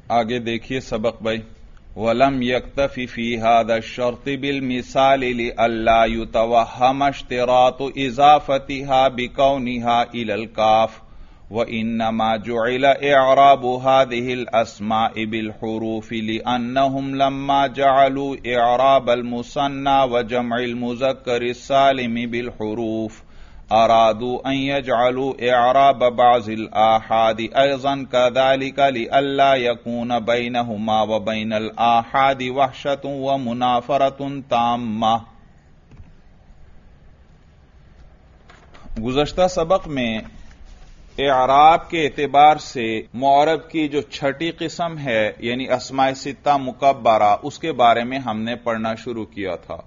آگے دیکھیے سبق بھائی. وَلَمْ يَكْتَفِ فِي هَذَا الشَّرْطِ بِالْمِثَالِ لِئَلَّا يُتَوَهَّمَ اشْتِرَاطُ إِضَافَتِهَا بِكَوْنِهَا إِلَى الْكَافِ وَإِنَّمَا جُعِلَ إِعْرَابُ هَذِهِ الْأَسْمَاءِ بِالْحُرُوفِ لِأَنَّهُمْ لَمَّا جَعَلُوا إِعْرَابَ الْمُثَنَّى وَجَمْعِ الْمُذَكَّرِ السَّالِمِ بِالْحُرُوفِ ارادوا ان يجعلوا اعراب بعض الاحاد ايضا كذلك لئلا يكون بينهما وبين الاحاد وحشة ومنافرة تامة. گزشتہ سبق میں اعراب کے اعتبار سے معرب کی جو چھٹی قسم ہے یعنی اسماء ستہ مکبرہ اس کے بارے میں ہم نے پڑھنا شروع کیا تھا،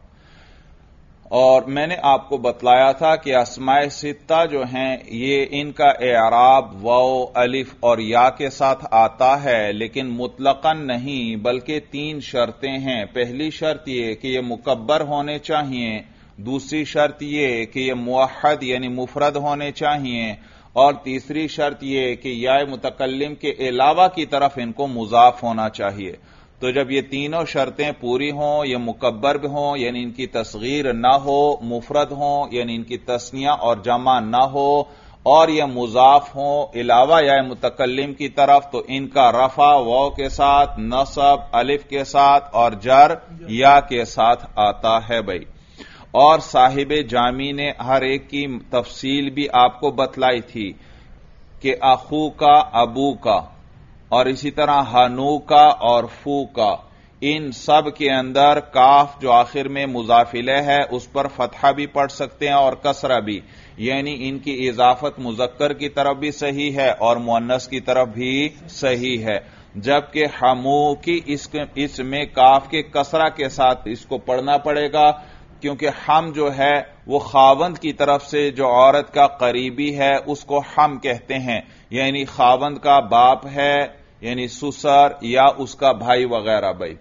اور میں نے آپ کو بتلایا تھا کہ اسماء ستہ جو ہیں یہ ان کا اعراب واو الف اور یا کے ساتھ آتا ہے، لیکن مطلقاً نہیں بلکہ 3 شرطیں ہیں. پہلی شرط یہ کہ یہ مکبر ہونے چاہیے، دوسری شرط یہ کہ یہ موحد یعنی مفرد ہونے چاہیے، اور تیسری شرط یہ کہ یا متکلم کے علاوہ کی طرف ان کو مضاف ہونا چاہیے. تو جب یہ تینوں شرطیں پوری ہوں، یہ مکبر بھی ہوں یعنی ان کی تصغیر نہ ہو، مفرد ہوں یعنی ان کی تثنیہ اور جمع نہ ہو، اور یہ مضاف ہوں علاوہ یا متکلم کی طرف، تو ان کا رفع واو کے ساتھ، نصب الف کے ساتھ اور جر یا کے ساتھ آتا ہے بھائی. اور صاحب جامی نے ہر ایک کی تفصیل بھی آپ کو بتلائی تھی کہ اخو کا، ابو کا، اور اسی طرح ہنو کا اور فو کا، ان سب کے اندر کاف جو آخر میں مضاف الیہ ہے اس پر فتحہ بھی پڑھ سکتے ہیں اور کسرہ بھی، یعنی ان کی اضافت مذکر کی طرف بھی صحیح ہے اور مؤنث کی طرف بھی صحیح ہے. جبکہ ہمو کی اس میں کاف کے کسرہ کے ساتھ اس کو پڑھنا پڑے گا، کیونکہ ہم جو ہے وہ خاوند کی طرف سے جو عورت کا قریبی ہے اس کو ہم کہتے ہیں، یعنی خاوند کا باپ ہے یعنی سسر یا اس کا بھائی وغیرہ بھائی،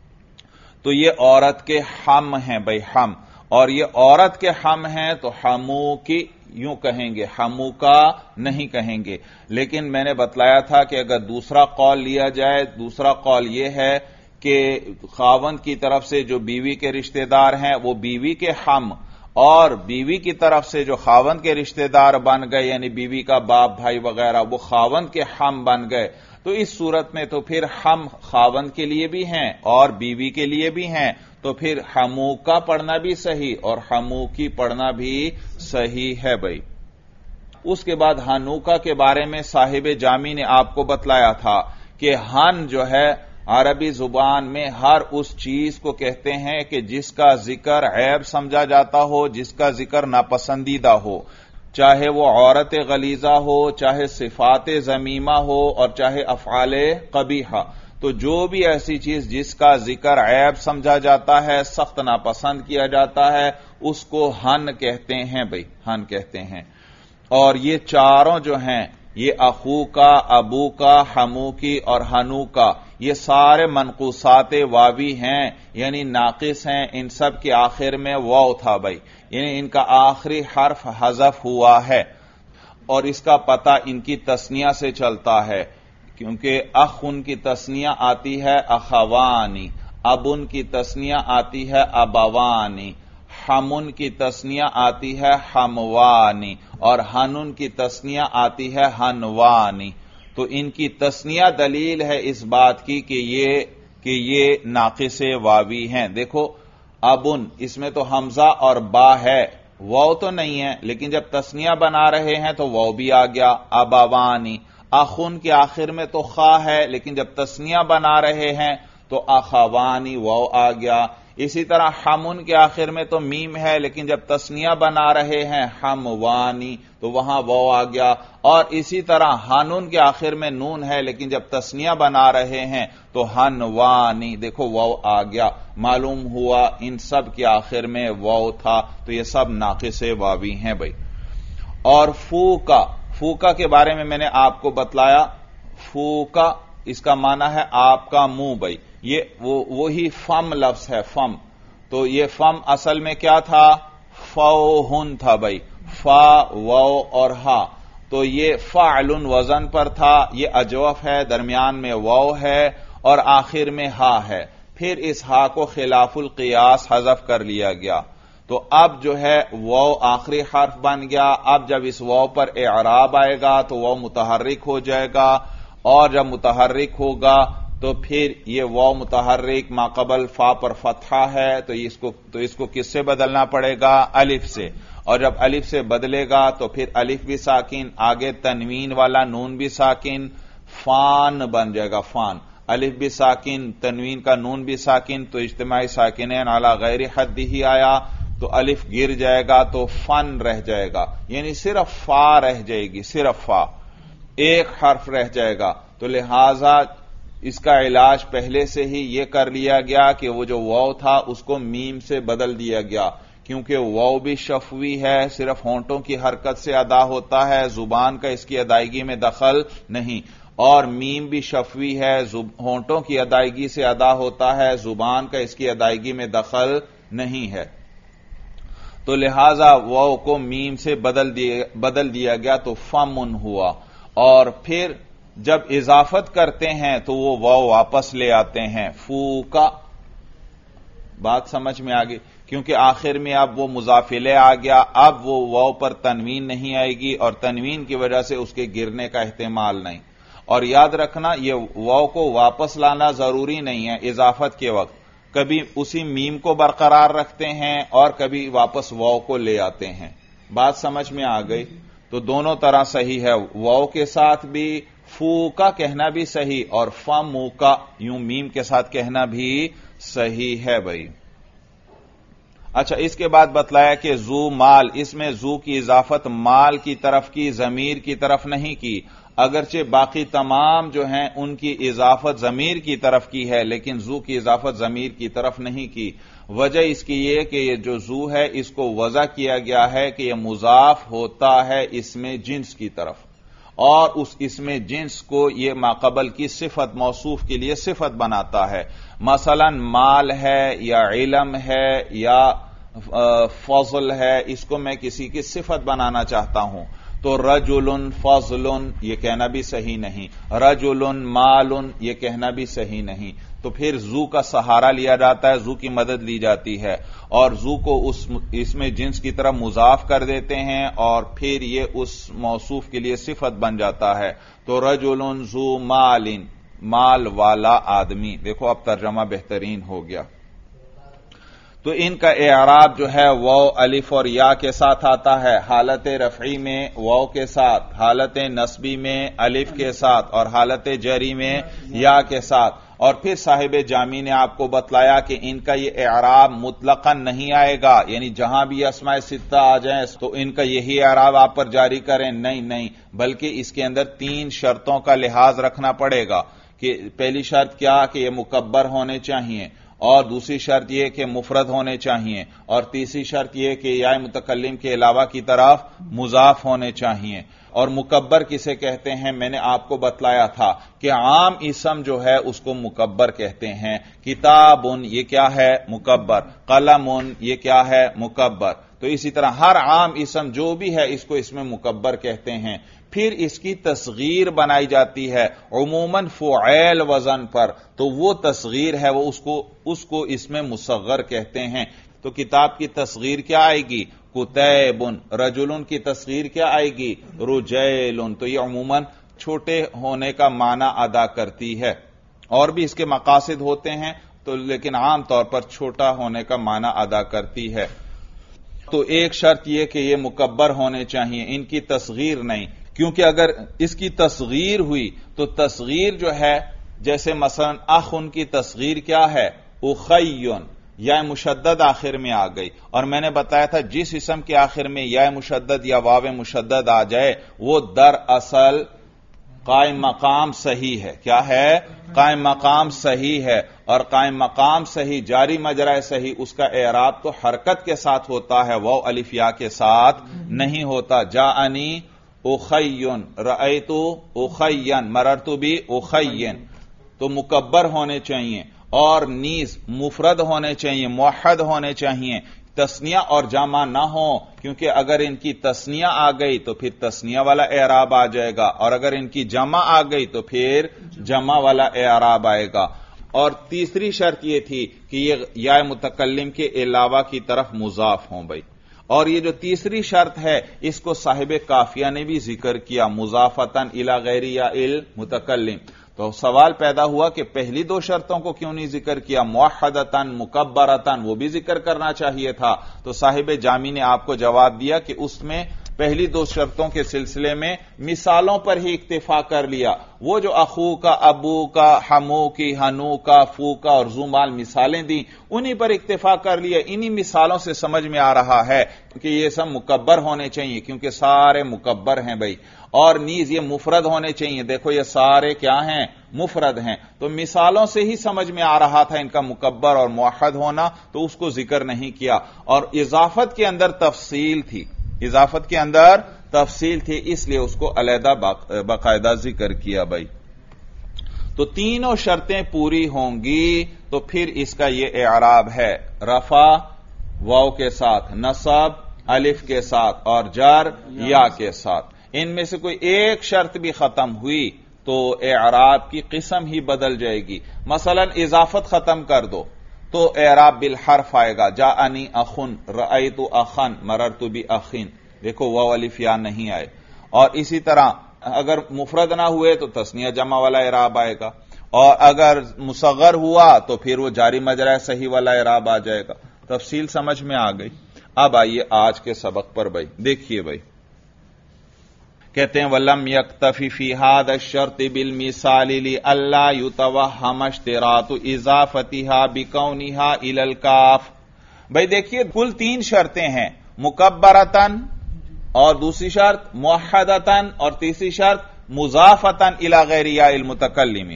تو یہ عورت کے ہم ہیں بھائی، ہم، اور یہ عورت کے ہم ہیں تو ہمو کی یوں کہیں گے، ہمو کا نہیں کہیں گے. لیکن میں نے بتلایا تھا کہ اگر دوسرا قول لیا جائے، دوسرا قول یہ ہے کہ خاوند کی طرف سے جو بیوی کے رشتہ دار ہیں وہ بیوی کے ہم، اور بیوی کی طرف سے جو خاوند کے رشتہ دار بن گئے یعنی بیوی کا باپ بھائی وغیرہ وہ خاوند کے ہم بن گئے. تو اس صورت میں تو پھر ہم خاوند کے لیے بھی ہیں اور بیوی کے لیے بھی ہیں، تو پھر ہمو کا پڑھنا بھی صحیح اور ہمو کی پڑھنا بھی صحیح ہے بھائی. اس کے بعد ہنوکا کے بارے میں صاحب جامی نے آپ کو بتلایا تھا کہ ہن جو ہے عربی زبان میں ہر اس چیز کو کہتے ہیں کہ جس کا ذکر عیب سمجھا جاتا ہو، جس کا ذکر ناپسندیدہ ہو، چاہے وہ عورت غلیظہ ہو، چاہے صفات ذمیمہ ہو اور چاہے افعال قبیحہ. تو جو بھی ایسی چیز جس کا ذکر عیب سمجھا جاتا ہے، سخت ناپسند کیا جاتا ہے، اس کو ہن کہتے ہیں بھائی، ہن کہتے ہیں. اور یہ چاروں جو ہیں، یہ اخو کا، ابو کا، ہمو کی اور ہنو کا، یہ سارے منقوصات واوی ہیں یعنی ناقص ہیں. ان سب کے آخر میں واو تھا بھائی، یعنی ان کا آخری حرف حذف ہوا ہے، اور اس کا پتہ ان کی تثنیہ سے چلتا ہے، کیونکہ اخ ان کی تثنیہ آتی ہے اخوانی، ابن کی تثنیہ آتی ہے ابوانی، ہمن کی تثنیہ آتی ہے ہموانی، اور ہنن کی تثنیہ آتی ہے ہنوانی. تو ان کی تثنیہ دلیل ہے اس بات کی کہ یہ ناقص واوی ہیں. دیکھو ابن، اس میں تو حمزہ اور با ہے، واو تو نہیں ہے، لیکن جب تثنیہ بنا رہے ہیں تو واو بھی آ گیا. ابوانی، اخن کے آخر میں تو خا ہے، لیکن جب تثنیہ بنا رہے ہیں تو اخوانی واو آ گیا. اسی طرح ہمن کے آخر میں تو میم ہے، لیکن جب تثنیہ بنا رہے ہیں ہموانی تو وہاں واو آ گیا. اور اسی طرح ہنن کے آخر میں نون ہے، لیکن جب تثنیہ بنا رہے ہیں تو ہنوانی، دیکھو واو آ گیا. معلوم ہوا ان سب کے آخر میں واو تھا، تو یہ سب ناقص واوی ہیں بھائی. اور فوکا کے بارے میں میں نے آپ کو بتلایا، فوکا اس کا معنی ہے آپ کا منہ بھائی. یہ وہی فم لفظ ہے، فم. تو یہ فم اصل میں کیا تھا؟ فوہن تھا بھائی، فا واو اور ہا. تو یہ فعل وزن پر تھا، یہ اجوف ہے، درمیان میں واو ہے اور آخر میں ہا ہے، پھر اس ہا کو خلاف القیاس حذف کر لیا گیا، تو اب جو ہے واو آخری حرف بن گیا۔ اب جب اس واو پر اعراب آئے گا تو واو متحرک ہو جائے گا، اور جب متحرک ہوگا تو پھر یہ واو متحرک ما قبل فا پر فتحہ ہے، تو اس کو کس سے بدلنا پڑے گا؟ الف سے، اور جب الف سے بدلے گا تو پھر الف بھی ساکن، آگے تنوین والا نون بھی ساکن، فان بن جائے گا، فان، الف بھی ساکن، تنوین کا نون بھی ساکن، تو اجتماعی ساکنین علی غیر حد ہی آیا، تو الف گر جائے گا تو فن رہ جائے گا، یعنی صرف فا رہ جائے گی، صرف فا، ایک حرف رہ جائے گا۔ تو لہذا اس کا علاج پہلے سے ہی یہ کر لیا گیا کہ وہ جو واو تھا اس کو میم سے بدل دیا گیا، کیونکہ واو بھی شفوی ہے، صرف ہونٹوں کی حرکت سے ادا ہوتا ہے، زبان کا اس کی ادائیگی میں دخل نہیں، اور میم بھی شفوی ہے، ہونٹوں کی ادائیگی سے ادا ہوتا ہے، زبان کا اس کی ادائیگی میں دخل نہیں ہے، تو لہذا واو کو میم سے بدل دیا گیا تو فمن ہوا، اور پھر جب اضافت کرتے ہیں تو وہ واو واپس لے آتے ہیں، فو کا، بات سمجھ میں آ گئی، کیونکہ آخر میں اب وہ مضاف الیہ آ گیا، اب وہ واو پر تنوین نہیں آئے گی، اور تنوین کی وجہ سے اس کے گرنے کا احتمال نہیں، اور یاد رکھنا یہ واو کو واپس لانا ضروری نہیں ہے اضافت کے وقت، کبھی اسی میم کو برقرار رکھتے ہیں اور کبھی واپس واو کو لے آتے ہیں، بات سمجھ میں آ گئی؟ تو دونوں طرح صحیح ہے، واو کے ساتھ بھی فو کا کہنا بھی صحیح، اور فمو کا یوں میم کے ساتھ کہنا بھی صحیح ہے بھائی۔ اچھا، اس کے بعد بتلایا کہ زو مال، اس میں زو کی اضافت مال کی طرف کی، ضمیر کی طرف نہیں کی، اگرچہ باقی تمام جو ہیں ان کی اضافت ضمیر کی طرف کی ہے، لیکن زو کی اضافت ضمیر کی طرف نہیں کی۔ وجہ اس کی یہ کہ یہ جو زو ہے اس کو وضع کیا گیا ہے کہ یہ مضاف ہوتا ہے اسم جنس کی طرف، اور اس اسم جنس کو یہ ماقبل کی صفت موصوف کے لیے صفت بناتا ہے، مثلا مال ہے یا علم ہے یا فضل ہے، اس کو میں کسی کی صفت بنانا چاہتا ہوں تو رجل فضل یہ کہنا بھی صحیح نہیں، رجل مال یہ کہنا بھی صحیح نہیں، تو پھر زو کا سہارا لیا جاتا ہے، زو کی مدد لی جاتی ہے، اور زو کو اس میں جنس کی طرف مضاف کر دیتے ہیں، اور پھر یہ اس موصوف کے لیے صفت بن جاتا ہے، تو رجل ذو مال، مال والا آدمی، دیکھو اب ترجمہ بہترین ہو گیا۔ تو ان کا اعراب جو ہے واو الف اور یا کے ساتھ آتا ہے، حالت رفعی میں واو کے ساتھ، حالت نصبی میں الف کے ساتھ، اور حالت جری میں یا کے ساتھ، اور پھر صاحب جامی نے آپ کو بتلایا کہ ان کا یہ اعراب مطلقاً نہیں آئے گا، یعنی جہاں بھی اسماء ستہ آ جائیں تو ان کا یہی اعراب آپ پر جاری کریں، نہیں، بلکہ اس کے اندر 3 شرطوں کا لحاظ رکھنا پڑے گا، کہ پہلی شرط کیا کہ یہ مکبر ہونے چاہیے، اور دوسری شرط یہ کہ مفرد ہونے چاہیے، اور تیسری شرط یہ کہ یا متکلم کے علاوہ کی طرف مضاف ہونے چاہیے۔ اور مکبر کسے کہتے ہیں میں نے آپ کو بتلایا تھا کہ عام اسم جو ہے اس کو مکبر کہتے ہیں، کتاب یہ کیا ہے؟ مکبر، قلم یہ کیا ہے؟ مکبر، تو اسی طرح ہر عام اسم جو بھی ہے اس کو اس میں مکبر کہتے ہیں۔ پھر اس کی تصغیر بنائی جاتی ہے عموماً فعیل وزن پر، تو وہ تصغیر ہے وہ اس کو اس میں مصغر کہتے ہیں۔ تو کتاب کی تصغیر کیا آئے گی؟ کتیب، رجل کی تصغیر کیا آئے گی؟ رجیل، تو یہ عموماً چھوٹے ہونے کا معنی ادا کرتی ہے، اور بھی اس کے مقاصد ہوتے ہیں تو لیکن عام طور پر چھوٹا ہونے کا معنی ادا کرتی ہے۔ تو ایک شرط یہ کہ یہ مکبر ہونے چاہیے، ان کی تصغیر نہیں، کیونکہ اگر اس کی تصغیر ہوئی تو تصغیر جو ہے جیسے مثلا اخ، ان کی تصغیر کیا ہے؟ اخیون، یا مشدد آخر میں آ گئی، اور میں نے بتایا تھا جس اسم کے آخر میں یا مشدد یا واو مشدد آ جائے وہ در اصل قائم مقام صحیح ہے۔ کیا ہے؟ قائم مقام صحیح ہے، اور قائم مقام صحیح، جاری مجرا صحیح، اس کا اعراب تو حرکت کے ساتھ ہوتا ہے، واو الف یا کے ساتھ نہیں ہوتا۔ جاءنی اخین، رأیت اخین، مررت بی اخین، تو مکبر ہونے چاہیے، اور نیز مفرد ہونے چاہیے، موحد ہونے چاہیے، تسنیہ اور جمع نہ ہو، کیونکہ اگر ان کی تسنیہ آ گئی تو پھر تسنیہ والا اعراب آ جائے گا، اور اگر ان کی جمع آ گئی تو پھر جمع والا اعراب آئے گا۔ اور تیسری شرط یہ تھی کہ یہ یا متکلم کے علاوہ کی طرف مضاف ہوں بھائی، اور یہ جو تیسری شرط ہے اس کو صاحب کافیہ نے بھی ذکر کیا، مضافتن الی غیر یا المتکلم۔ تو سوال پیدا ہوا کہ پہلی دو شرطوں کو کیوں نہیں ذکر کیا، موحدتن مکبرتن، وہ بھی ذکر کرنا چاہیے تھا۔ تو صاحب جامی نے آپ کو جواب دیا کہ اس میں پہلی دو شرطوں کے سلسلے میں مثالوں پر ہی اکتفا کر لیا، وہ جو اخو کا، ابو کا، حمو کی، ہنو کا، فو کا اور زمال مثالیں دیں انہی پر اکتفا کر لیا۔ انہی مثالوں سے سمجھ میں آ رہا ہے کہ یہ سب مکبر ہونے چاہیے، کیونکہ سارے مکبر ہیں بھائی، اور نیز یہ مفرد ہونے چاہیے، دیکھو یہ سارے کیا ہیں، مفرد ہیں۔ تو مثالوں سے ہی سمجھ میں آ رہا تھا ان کا مکبر اور موحد ہونا، تو اس کو ذکر نہیں کیا۔ اور اضافت کے اندر تفصیل تھی، اضافت کے اندر تفصیل تھی، اس لیے اس کو علیحدہ باقاعدہ ذکر کیا بھائی۔ تو تینوں شرطیں پوری ہوں گی تو پھر اس کا یہ اعراب ہے، رفع واو کے ساتھ، نصب الف کے ساتھ اور جر یا کے ساتھ۔ ان میں سے کوئی ایک شرط بھی ختم ہوئی تو اعراب کی قسم ہی بدل جائے گی۔ مثلا اضافت ختم کر دو تو اعراب بالحرف آئے گا، جاءنی اخن، رأیت اخن، مررت باخن، دیکھو واو الف یا نہیں آئے۔ اور اسی طرح اگر مفرد نہ ہوئے تو تثنیہ جمع والا اعراب آئے گا، اور اگر مصغر ہوا تو پھر وہ جاری مجرا صحیح والا اعراب آ جائے گا۔ تفصیل سمجھ میں آ گئی۔ اب آئیے آج کے سبق پر بھائی، دیکھیے بھائی، کہتے ہیں وَلَمْ يَكْتَفِ فِي هَذَا الشَّرْطِ بِالْمِثَالِ لِأَلَّا يُتَوَهَّمَ اشْتِرَاطُ إِضَافَتِهَا بِكَوْنِهَا إِلَى الْكَافِ۔ بھائی دیکھیے کل تین شرطیں ہیں، مکبرتن، اور دوسری شرط موحدتن، اور تیسری شرط مضافتن الی غیر یا المتکلم۔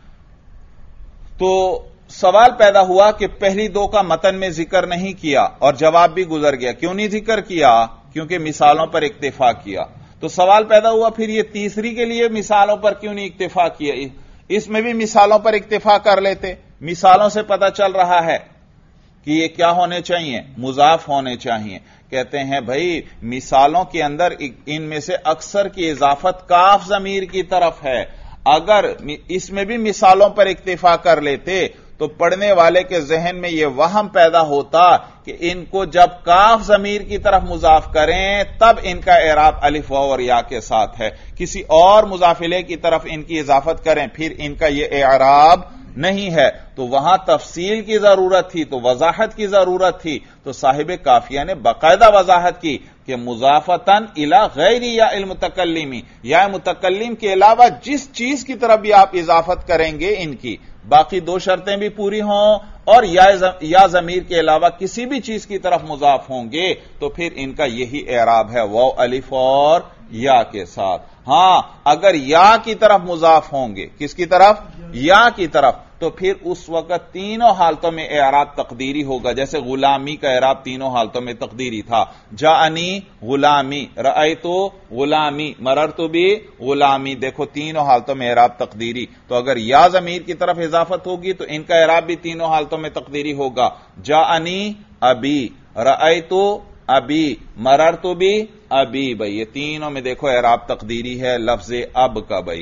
تو سوال پیدا ہوا کہ پہلی دو کا متن میں ذکر نہیں کیا، اور جواب بھی گزر گیا، کیوں نہیں ذکر کیا؟ کیونکہ مثالوں پر اکتفا کیا۔ تو سوال پیدا ہوا پھر یہ تیسری کے لیے مثالوں پر کیوں نہیں اکتفا کیا؟ اس میں بھی مثالوں پر اکتفا کر لیتے، مثالوں سے پتہ چل رہا ہے کہ یہ کیا ہونے چاہیے، مضاف ہونے چاہیے۔ کہتے ہیں بھائی مثالوں کے اندر ان میں سے اکثر کی اضافت کاف ضمیر کی طرف ہے، اگر اس میں بھی مثالوں پر اکتفا کر لیتے تو پڑھنے والے کے ذہن میں یہ وہم پیدا ہوتا کہ ان کو جب کاف ضمیر کی طرف مضاف کریں تب ان کا اعراب الف واو اور یا کے ساتھ ہے، کسی اور مضاف الیہ کی طرف ان کی اضافت کریں پھر ان کا یہ اعراب نہیں ہے۔ تو وہاں تفصیل کی ضرورت تھی، تو وضاحت کی ضرورت تھی، تو صاحب کافیہ نے باقاعدہ وضاحت کی کہ مضافتن الی غیر یا المتکلم، یا متکلم کے علاوہ جس چیز کی طرف بھی آپ اضافت کریں گے ان کی باقی دو شرطیں بھی پوری ہوں، اور یا ضمیر کے علاوہ کسی بھی چیز کی طرف مضاف ہوں گے تو پھر ان کا یہی اعراب ہے، واو الف اور یا کے ساتھ۔ ہاں اگر یا کی طرف مضاف ہوں گے، کس کی طرف؟ یا کی طرف، تو پھر اس وقت تینوں حالتوں میں اعراب تقدیری ہوگا، جیسے غلامی کا اعراب تینوں حالتوں میں تقدیری تھا، جاءنی غلامی، رأیتو غلامی، مررت بی غلامی، دیکھو تینوں حالتوں میں اعراب تقدیری۔ تو اگر یا ضمیر کی طرف اضافت ہوگی تو ان کا اعراب بھی تینوں حالتوں میں تقدیری ہوگا، جاءنی ابی، رأیتو ابی، مررت بی ابی۔ بھائی یہ تینوں میں دیکھو اعراب تقدیری ہے لفظ اب کا۔ بھائی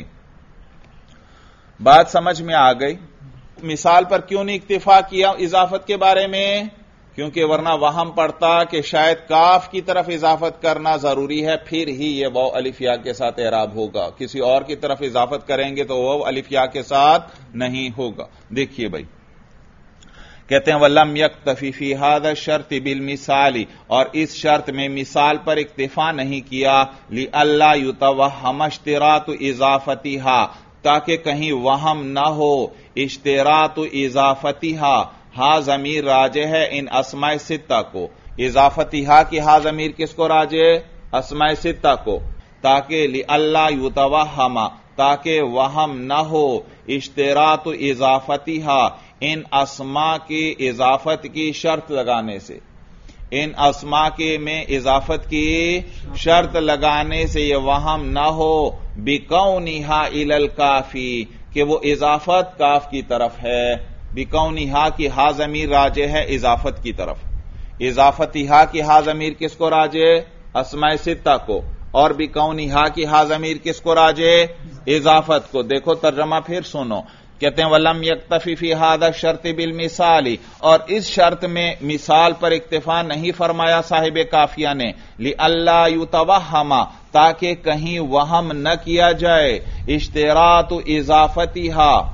بات سمجھ میں آ گئی؟ مثال پر کیوں نہیں اکتفا کیا اضافت کے بارے میں؟ کیونکہ ورنہ وہم پڑتا کہ شاید کاف کی طرف اضافت کرنا ضروری ہے پھر ہی یہ واو الف یا کے ساتھ اعراب ہوگا، کسی اور کی طرف اضافت کریں گے تو واو الف یا کے ساتھ نہیں ہوگا۔ دیکھیے بھائی کہتے ہیں وَلَمْ يَكْتَفِ فِي هَذَا الشَّرْطِ بِالْمِثَالِ، اور اس شرط میں مثال پر اکتفا نہیں کیا، لِأَلَّا يُتَوَهَّمَ اشْتِرَاطُ إِضَافَتِهَا، تاکہ کہیں وہم نہ ہو اشتراط اضافتها، ہا ضمیر راجع ہے ان اسماء ستہ کو، اضافتها کی ہا ضمیر کس کو راجع؟ اسماء ستہ کو، تاکہ لئلا یتوہم، تاکہ وہم نہ ہو اشتراط اضافتها، ان اسماء کی اضافت کی شرط لگانے سے، ان اسماء کے میں اضافت کی شرط لگانے سے یہ وہم نہ ہو بکونہا الی الکافی، کہ وہ اضافت کاف کی طرف ہے، بکونہا کی ہا ضمیر راجع ہے اضافت کی طرف، اضافتیہا کی ہا ضمیر کس کو راجع؟ اسماء ستہ کو، اور بکونہا کی ہا ضمیر کس کو راجع؟ اضافت کو۔ دیکھو ترجمہ پھر سنو، کہتے ہیں وَلَمْ يَكْتَفِ فِي هَذَا الشَّرْطِ بِالْمِثَالِ، اور اس شرط میں مثال پر اکتفا نہیں فرمایا صاحب کافیہ نے، لِأَلَّا يُتَوَہَّمَ، تاکہ کہیں وہم نہ کیا جائے، اشتراط اضافتہا،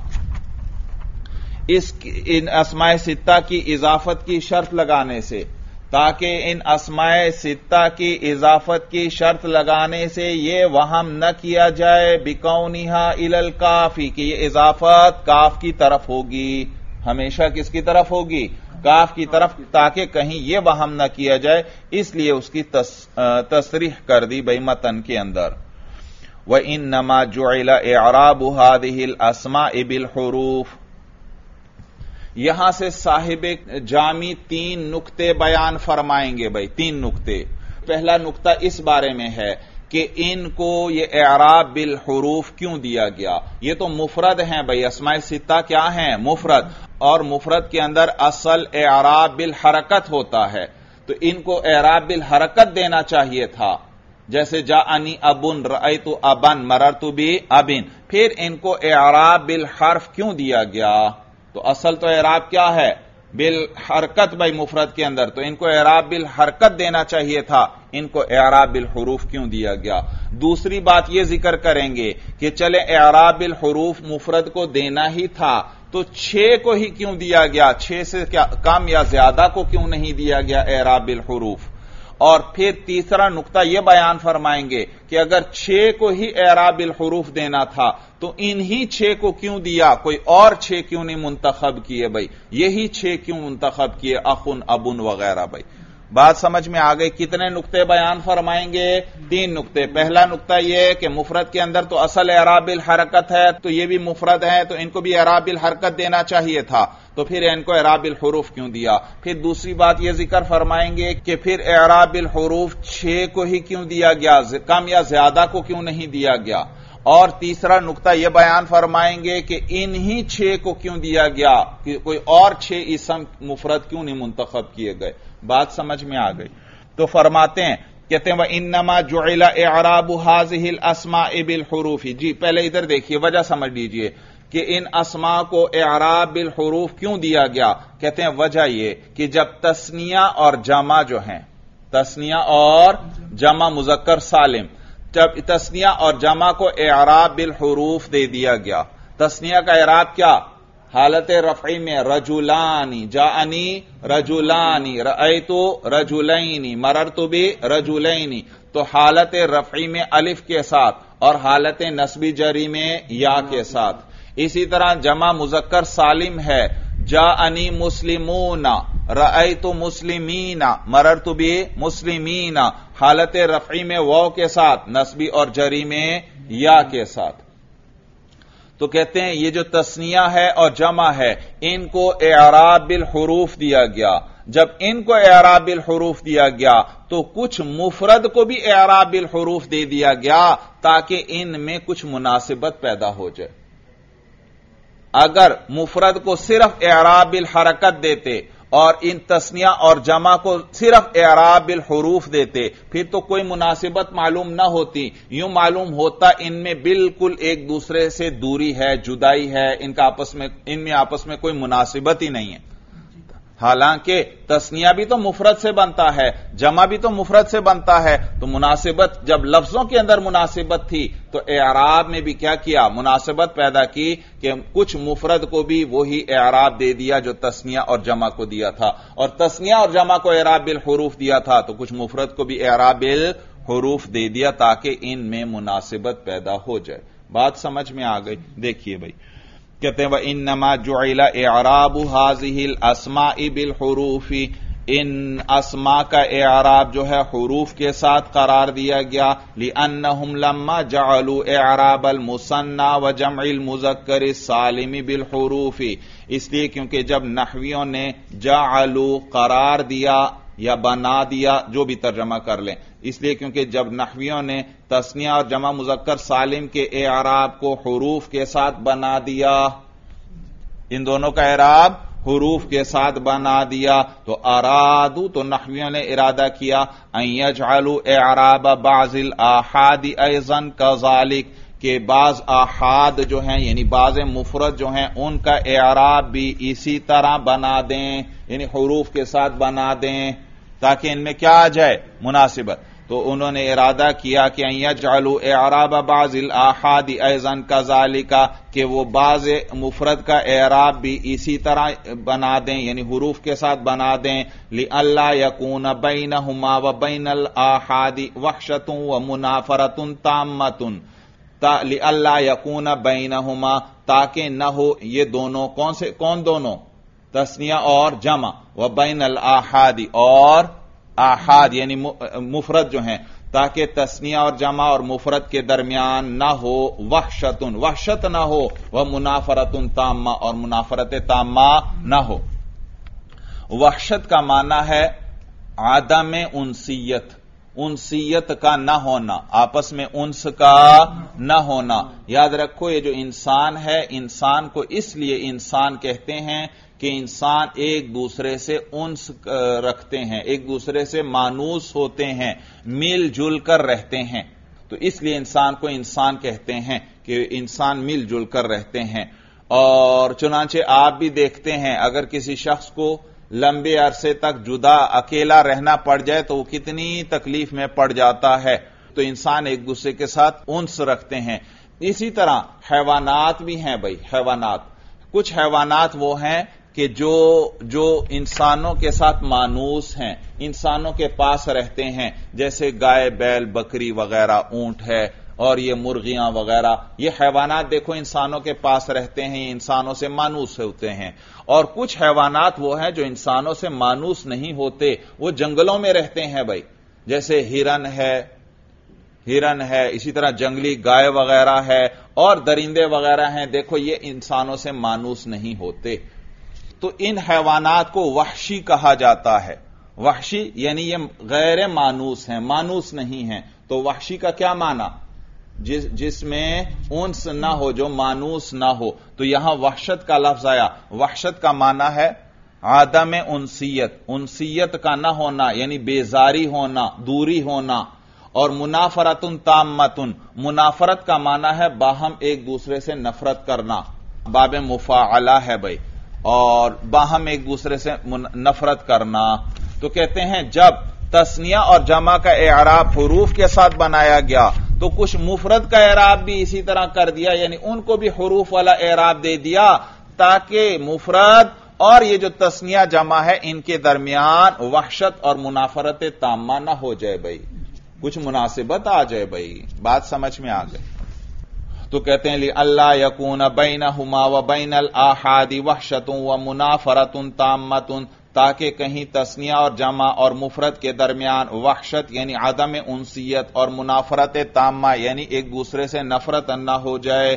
ان اسماء ستہ کی اضافت کی شرط لگانے سے، تاکہ ان اسماء ستہ کی اضافت کی شرط لگانے سے یہ وہم نہ کیا جائے بکونہا الی الکافی، کہ یہ اضافت کاف کی طرف ہوگی، ہمیشہ کس کی طرف ہوگی؟ کاف کی طرف، تاکہ کہیں یہ وہم نہ کیا جائے، اس لیے اس کی تصریح کر دی بھئی متن کے اندر۔ وَإِنَّمَا جُعِلَ إِعْرَابُ هَذِهِ الْأَسْمَاءِ بِالْحُرُوفِ، یہاں سے صاحب جامی 3 نکتے بیان فرمائیں گے بھائی، 3 نکتے۔ پہلا نکتہ اس بارے میں ہے کہ ان کو یہ اعراب بالحروف کیوں دیا گیا؟ یہ تو مفرد ہیں بھائی، اسماء ستہ کیا ہیں؟ مفرد، اور مفرد کے اندر اصل اعراب بالحرکت ہوتا ہے، تو ان کو اعراب بالحرکت دینا چاہیے تھا، جیسے جاءنی ابن، رأیت ابن، مررت بابن۔ پھر ان کو اعراب بالحرف کیوں دیا گیا؟ تو اصل تو اعراب کیا ہے؟ بالحرکت بھائی مفرد کے اندر، تو ان کو اعراب بالحرکت دینا چاہیے تھا، ان کو اعراب بالحروف کیوں دیا گیا؟ دوسری بات یہ ذکر کریں گے کہ چلے اعراب بالحروف مفرد کو دینا ہی تھا، تو 6 کو ہی کیوں دیا گیا؟ 6 سے کم یا زیادہ کو کیوں نہیں دیا گیا اعراب بالحروف؟ اور پھر تیسرا نقطہ یہ بیان فرمائیں گے کہ اگر 6 کو ہی اعراب بالحروف دینا تھا تو انہی 6 کو کیوں دیا؟ کوئی اور 6 کیوں نہیں منتخب کیے بھائی؟ یہی 6 کیوں منتخب کیے؟ اخن، ابن وغیرہ بھائی۔ بات سمجھ میں آ گئی؟ کتنے نقطے بیان فرمائیں گے؟ 3 نقطے۔ پہلا نقطہ یہ کہ مفرد کے اندر تو اصل اعراب بالحرکت ہے، تو یہ بھی مفرد ہے تو ان کو بھی اعراب بالحرکت دینا چاہیے تھا، تو پھر ان کو اعراب بالحروف کیوں دیا؟ پھر دوسری بات یہ ذکر فرمائیں گے کہ پھر اعراب بالحروف 6 کو ہی کیوں دیا گیا، کم یا زیادہ کو کیوں نہیں دیا گیا؟ اور تیسرا نقطہ یہ بیان فرمائیں گے کہ انہی 6 کو کیوں دیا گیا، کہ کوئی اور 6 اسم مفرد کیوں نہیں منتخب کیے گئے؟ بات سمجھ میں آ گئی؟ تو فرماتے ہیں، کہتے ہیں وَإِنَّمَا جُعِلَ إِعْرَابُ هَذِهِ الْأَسْمَاءِ بِالْحُرُوفِ۔ جی پہلے ادھر دیکھیے، وجہ سمجھ لیجئے کہ ان اسماء کو اعراب بالحروف کیوں دیا گیا؟ کہتے ہیں وجہ یہ کہ جب تثنیہ اور جمع جو ہیں، تثنیہ اور جمع مذکر سالم، جب تثنیہ اور جمع کو اعراب بالحروف دے دیا گیا، تثنیہ کا اعراب کیا؟ حالت رفعی میں رجلانی، جاءنی رجلانی، رأیت رجلینی، مررت برجلینی، تو حالت رفعی میں الف کے ساتھ اور حالت نصبی جری میں یا کے ساتھ۔ اسی طرح جمع مذکر سالم ہے، جاءنی مسلمون، رأیت مسلمین، مررت بمسلمین، حالت رفعی میں واو کے ساتھ، نصبی اور جری میں یا کے ساتھ۔ تو کہتے ہیں یہ جو تثنیہ ہے اور جمع ہے، ان کو اعراب بالحروف دیا گیا۔ جب ان کو اعراب بالحروف دیا گیا تو کچھ مفرد کو بھی اعراب بالحروف دے دیا گیا تاکہ ان میں کچھ مناسبت پیدا ہو جائے۔ اگر مفرد کو صرف اعراب بالحرکت دیتے اور ان تثنیہ اور جمع کو صرف اعراب بالحروف دیتے پھر تو کوئی مناسبت معلوم نہ ہوتی، یوں معلوم ہوتا ان میں بالکل ایک دوسرے سے دوری ہے، جدائی ہے، ان میں آپس میں کوئی مناسبت ہی نہیں ہے۔ حالانکہ تثنیہ بھی تو مفرد سے بنتا ہے، جمع بھی تو مفرد سے بنتا ہے، تو مناسبت جب لفظوں کے اندر مناسبت تھی تو اعراب میں بھی کیا کیا؟ مناسبت پیدا کی کہ کچھ مفرد کو بھی وہی اعراب دے دیا جو تثنیہ اور جمع کو دیا تھا، اور تثنیہ اور جمع کو اعراب بالحروف دیا تھا تو کچھ مفرد کو بھی اعراب بالحروف دے دیا تاکہ ان میں مناسبت پیدا ہو جائے۔ بات سمجھ میں آ گئی؟ دیکھیے بھائی، کہتے ہیں وَإِنَّمَا جُعِلَ إِعْرَابُ هَذِهِ الْأَسْمَاءِ بِالْحُرُوفِ، ان اسماء کا اعراب جو ہے حروف کے ساتھ قرار دیا گیا، لِأَنَّهُمْ لَمَّا جَعَلُوا إِعْرَابَ الْمُثَنَّى وَجَمْعِ الْمُذَكَّرِ السَّالِمِ بِالْحُرُوفِ، اس لیے کیونکہ جب نحویوں نے جعلوا قرار دیا یا بنا دیا، جو بھی ترجمہ کر لیں، اس لیے کیونکہ جب نحویوں نے تثنیہ اور جمع مذکر سالم کے اعراب کو حروف کے ساتھ بنا دیا، ان دونوں کا اعراب حروف کے ساتھ بنا دیا تو ارادو تو نحویوں نے ارادہ کیا ان یجعلوا اعراب بعض الاحاد ایضا کذالک کہ بعض آحاد جو ہیں یعنی بعض مفرد جو ہیں ان کا اعراب بھی اسی طرح بنا دیں، یعنی حروف کے ساتھ بنا دیں تاکہ ان میں کیا آ جائے مناسبت. تو انہوں نے ارادہ کیا کہ ان یجعلوا اعراب بعض الاحاد ایضا کذالک کہ وہ بعض مفرد کا اعراب بھی اسی طرح بنا دیں یعنی حروف کے ساتھ بنا دیں لئلا یکون بینہما وبین الاحاد وحشۃ ومنافرۃ تامۃ لئلا یکون بینہما تاکہ نہ ہو یہ دونوں کون دونوں تثنیہ اور جمع وبین الاحاد اور آحاد یعنی مفرد جو ہیں تاکہ تثنیہ اور جمع اور مفرد کے درمیان نہ ہو وحشت نہ ہو وہ منافرت تامہ اور منافرت تامہ نہ ہو. وحشت کا معنی ہے عدم انسیت کا نہ ہونا، آپس میں انس کا نہ ہونا. یاد رکھو یہ جو انسان ہے انسان کو اس لیے انسان کہتے ہیں کہ انسان ایک دوسرے سے انس رکھتے ہیں، ایک دوسرے سے مانوس ہوتے ہیں، مل جل کر رہتے ہیں، تو اس لیے انسان کو انسان کہتے ہیں کہ انسان مل جل کر رہتے ہیں. اور چنانچہ آپ بھی دیکھتے ہیں اگر کسی شخص کو لمبے عرصے تک جدا اکیلا رہنا پڑ جائے تو وہ کتنی تکلیف میں پڑ جاتا ہے. تو انسان ایک دوسرے کے ساتھ انس رکھتے ہیں. اسی طرح حیوانات بھی ہیں بھائی، حیوانات کچھ حیوانات وہ ہیں کہ جو انسانوں کے ساتھ مانوس ہیں، انسانوں کے پاس رہتے ہیں، جیسے گائے بیل بکری وغیرہ اونٹ ہے اور یہ مرغیاں وغیرہ، یہ حیوانات دیکھو انسانوں کے پاس رہتے ہیں، انسانوں سے مانوس ہوتے ہیں. اور کچھ حیوانات وہ ہیں جو انسانوں سے مانوس نہیں ہوتے، وہ جنگلوں میں رہتے ہیں بھائی، جیسے ہرن ہے، اسی طرح جنگلی گائے وغیرہ ہے اور درندے وغیرہ ہیں، دیکھو یہ انسانوں سے مانوس نہیں ہوتے. تو ان حیوانات کو وحشی کہا جاتا ہے. وحشی یعنی یہ غیر مانوس ہیں، مانوس نہیں ہیں. تو وحشی کا کیا معنی؟ جس میں انس نہ ہو، جو مانوس نہ ہو. تو یہاں وحشت کا لفظ آیا. وحشت کا معنی ہے عدم انسیت کا نہ ہونا یعنی بیزاری ہونا، دوری ہونا. اور منافرت تامۃ، منافرت کا معنی ہے باہم ایک دوسرے سے نفرت کرنا، باب مفاعلہ ہے بھائی، اور باہم ایک دوسرے سے نفرت کرنا. تو کہتے ہیں جب تثنیہ اور جمع کا اعراب حروف کے ساتھ بنایا گیا تو کچھ مفرد کا اعراب بھی اسی طرح کر دیا، یعنی ان کو بھی حروف والا اعراب دے دیا تاکہ مفرد اور یہ جو تثنیہ جمع ہے ان کے درمیان وحشت اور منافرت تامہ نہ ہو جائے بھائی، کچھ مناسبت آ جائے بھائی. بات سمجھ میں آ گئی. تو کہتے ہیں لِأَلَّا يَكُونَ بَيْنَهُمَا وَبَيْنَ الْآحَادِ وَحْشَةٌ وَمُنَافَرَةٌ تَامَّةٌ تاکہ کہیں تثنیہ اور جمع اور مفرد کے درمیان وحشت یعنی عدم انسیت اور منافرت تامہ یعنی ایک دوسرے سے نفرت نہ ہو جائے.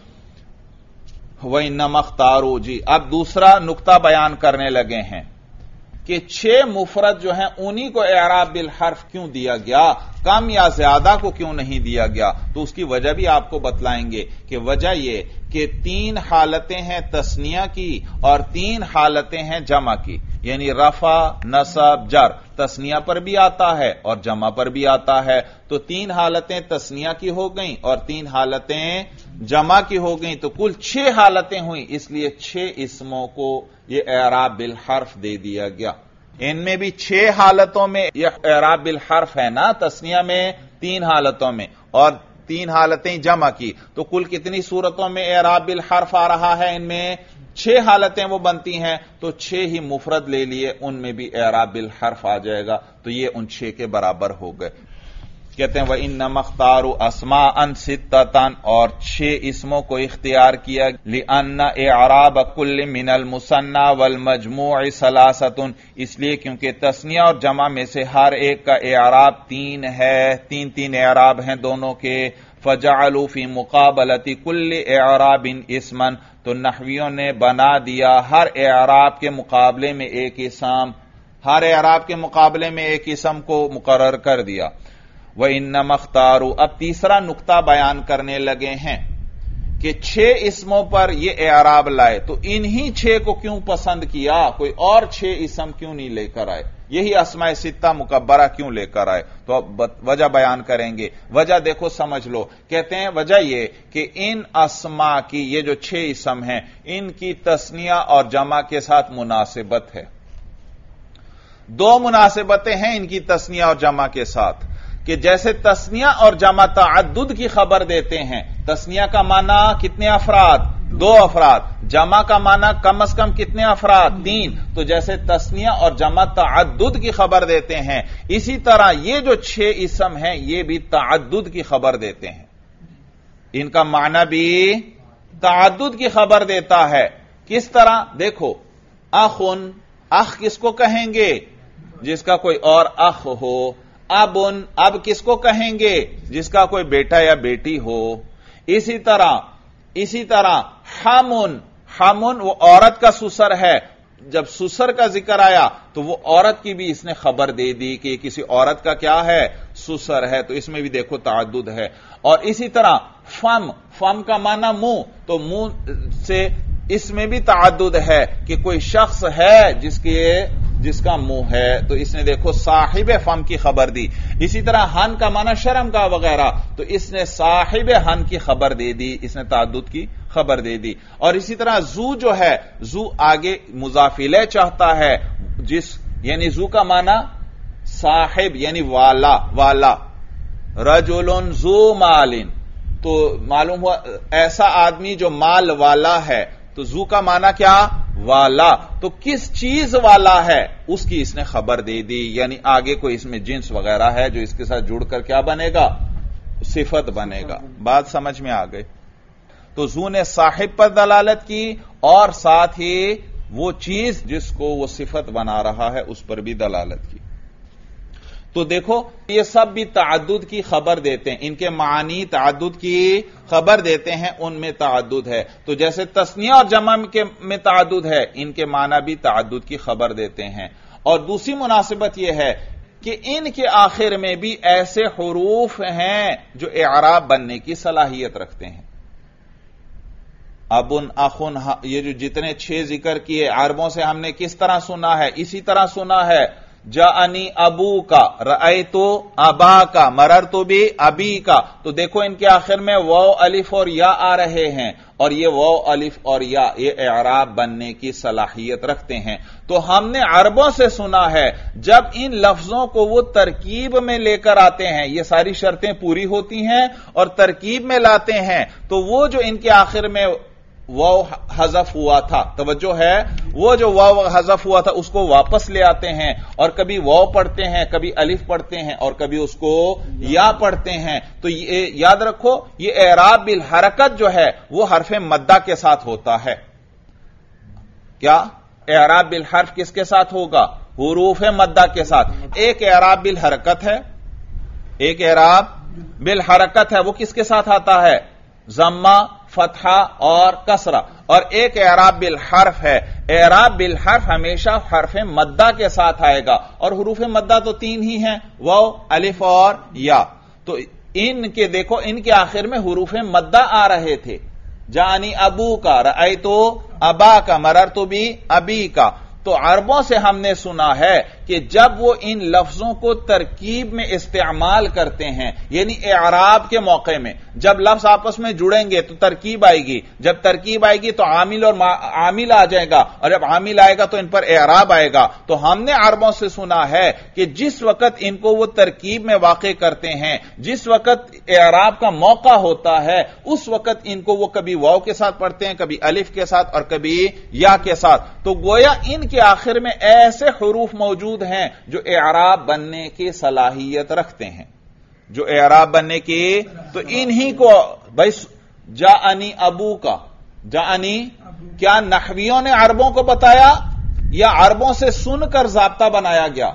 وَإِنَّمَا اخْتَارُوا جی اب دوسرا نقطہ بیان کرنے لگے ہیں کہ 6 مفرد جو ہیں انہی کو اعراب بالحرف کیوں دیا گیا، کم یا زیادہ کو کیوں نہیں دیا گیا. تو اس کی وجہ بھی آپ کو بتلائیں گے کہ وجہ یہ کہ 3 حالتیں ہیں تثنیہ کی اور 3 حالتیں ہیں جمع کی، یعنی رفع، نصب، جر تثنیہ پر بھی آتا ہے اور جمع پر بھی آتا ہے. تو 3 حالتیں تثنیہ کی ہو گئیں اور 3 حالتیں جمع کی ہو گئیں، تو کل 6 حالتیں ہوئیں. اس لیے 6 اسموں کو یہ اعراب بالحرف دے دیا گیا. ان میں بھی 6 حالتوں میں یہ اعراب بالحرف ہے نا، تثنیہ میں 3 حالتوں میں اور 3 حالتیں جمع کی، تو کل کتنی صورتوں میں اعراب بالحرف آ رہا ہے؟ ان میں 6 حالتیں وہ بنتی ہیں، تو 6 ہی مفرد لے لیے ان میں بھی اعراب بالحرف آ جائے گا. تو یہ ان 6 کے برابر ہو گئے. کہتے ہیں وَإِنَّمَا اخْتَارُوا أَسْمَاءً سِتَّةً اور 6 اسموں کو اختیار کیا لِأَنَّ إِعْرَابَ كُلِّ مِنَ الْمُثَنَّى وَالْمَجْمُوعِ ثَلَاثَةٌ اس لیے کیونکہ تثنیہ اور جمع میں سے ہر ایک کا اعراب 3 ہے، 3 اعراب ہیں دونوں کے. فَجَعَلُوا فِي مُقَابَلَةِ كُلِّ إِعْرَابٍ اسْمًا تو نحویوں نے بنا دیا ہر اعراب کے مقابلے میں ایک اسم، ہر اعراب کے مقابلے میں ایک اسم کو مقرر کر دیا. وَإِنَّمَا اخْتَارُوا اب تیسرا نقطہ بیان کرنے لگے ہیں کہ 6 اسموں پر یہ اعراب لائے تو انہی 6 کو کیوں پسند کیا, کوئی اور 6 اسم کیوں نہیں لے کر آئے, یہی اسماء ستہ مکبرہ کیوں لے کر آئے؟ تو اب وجہ بیان کریں گے. وجہ دیکھو سمجھ لو, کہتے ہیں وجہ یہ کہ ان اسماء کی یہ جو 6 اسم ہیں ان کی تثنیہ اور جمع کے ساتھ مناسبت ہے. 2 مناسبتیں ہیں ان کی تثنیہ اور جمع کے ساتھ, کہ جیسے تثنیہ اور جمع تعدد کی خبر دیتے ہیں. تثنیہ کا معنی کتنے افراد؟ 2 افراد. جمع کا معنی کم از کم کتنے افراد؟ 3. تو جیسے تثنیہ اور جمع تعدد کی خبر دیتے ہیں, اسی طرح یہ جو 6 اسم ہیں یہ بھی تعدد کی خبر دیتے ہیں. ان کا معنی بھی تعدد کی خبر دیتا ہے. کس طرح؟ دیکھو, اخن, اخ کس کو کہیں گے؟ جس کا کوئی اور اخ ہو. ابن, اب کس کو کہیں گے؟ جس کا کوئی بیٹا یا بیٹی ہو. اسی طرح حمن, حمن وہ عورت کا سسر ہے. جب سسر کا ذکر آیا تو وہ عورت کی بھی اس نے خبر دے دی کہ کسی عورت کا کیا ہے؟ سسر ہے. تو اس میں بھی دیکھو تعدد ہے. اور اسی طرح فم, فم کا معنی منہ, تو منہ سے اس میں بھی تعدد ہے کہ کوئی شخص ہے جس کا منہ ہے, تو اس نے دیکھو صاحب فم کی خبر دی. اسی طرح ہن کا معنی شرم کا وغیرہ, تو اس نے صاحب ہن کی خبر دے دی, اس نے تعدد کی خبر دے دی. اور اسی طرح زو جو ہے, زو آگے مضاف الیہ چاہتا ہے, یعنی زو کا معنی صاحب یعنی والا. رجل ذو مال, تو معلوم ہوا ایسا آدمی جو مال والا ہے. تو زو کا معنی کیا؟ والا. تو کس چیز والا ہے اس کی اس نے خبر دے دی, یعنی آگے کوئی اس میں جنس وغیرہ ہے جو اس کے ساتھ جڑ کر کیا بنے گا؟ صفت بنے گا. بات سمجھ میں آ گئی؟ تو زو نے صاحب پر دلالت کی اور ساتھ ہی وہ چیز جس کو وہ صفت بنا رہا ہے اس پر بھی دلالت کی. تو دیکھو یہ سب بھی تعدد کی خبر دیتے ہیں, ان کے معنی تعدد کی خبر دیتے ہیں, ان میں تعدد ہے. تو جیسے تثنیہ اور جمع میں تعدد ہے, ان کے معنی بھی تعدد کی خبر دیتے ہیں. اور دوسری مناسبت یہ ہے کہ ان کے آخر میں بھی ایسے حروف ہیں جو اعراب بننے کی صلاحیت رکھتے ہیں. ابن, اخن, یہ جو جتنے 6 ذکر کیے عربوں سے ہم نے کس طرح سنا ہے؟ اسی طرح سنا ہے. جاءنی ابو کا, رأیتو ابا کا, مررتو بی ابی کا. تو دیکھو ان کے آخر میں واو الف اور یا آ رہے ہیں, اور یہ واو الف اور یا یہ اعراب بننے کی صلاحیت رکھتے ہیں. تو ہم نے عربوں سے سنا ہے جب ان لفظوں کو وہ ترکیب میں لے کر آتے ہیں, یہ ساری شرطیں پوری ہوتی ہیں اور ترکیب میں لاتے ہیں, تو وہ جو ان کے آخر میں واو حذف ہوا تھا, توجہ ہے, وہ جو واو حذف ہوا تھا اس کو واپس لے آتے ہیں, اور کبھی واو پڑھتے ہیں, کبھی الف پڑھتے ہیں, اور کبھی اس کو یا پڑھتے ہیں. تو یہ یاد رکھو, یہ اعراب بالحرکت جو ہے وہ حرف مدہ کے ساتھ ہوتا ہے. کیا اعراب بالحرف کس کے ساتھ ہوگا؟ حروف مدہ کے ساتھ. ایک اعراب بالحرکت ہے, ایک اعراب بالحرکت ہے, وہ کس کے ساتھ آتا ہے؟ ضمہ, فتحہ اور کسرہ. اور ایک اعراب بالحرف ہے. اعراب بالحرف ہمیشہ حرف مدہ کے ساتھ آئے گا, اور حروف مدہ تو 3 ہی ہیں, واو, الف اور یا. تو ان کے دیکھو ان کے آخر میں حروف مدہ آ رہے تھے. جانی ابو کا, رأیتو ابا کا, مررتو بی ابی کا. تو عربوں سے ہم نے سنا ہے کہ جب وہ ان لفظوں کو ترکیب میں استعمال کرتے ہیں, یعنی اعراب کے موقع میں جب لفظ آپس میں جڑیں گے تو ترکیب آئے گی, جب ترکیب آئے گی تو عامل اور عامل آ جائے گا, اور جب عامل آئے گا تو ان پر اعراب آئے گا. تو ہم نے عربوں سے سنا ہے کہ جس وقت ان کو وہ ترکیب میں واقع کرتے ہیں, جس وقت اعراب کا موقع ہوتا ہے, اس وقت ان کو وہ کبھی واو کے ساتھ پڑھتے ہیں, کبھی الف کے ساتھ, اور کبھی یا کے ساتھ. تو گویا ان کے آخر میں ایسے حروف موجود ہیں جو اعراب بننے کی صلاحیت رکھتے ہیں, جو اعراب بننے کی. تو انہی کو بھائی جاءنی ابو کا, جاءنی کیا نحویوں نے عربوں کو بتایا یا عربوں سے سن کر ضابطہ بنایا گیا؟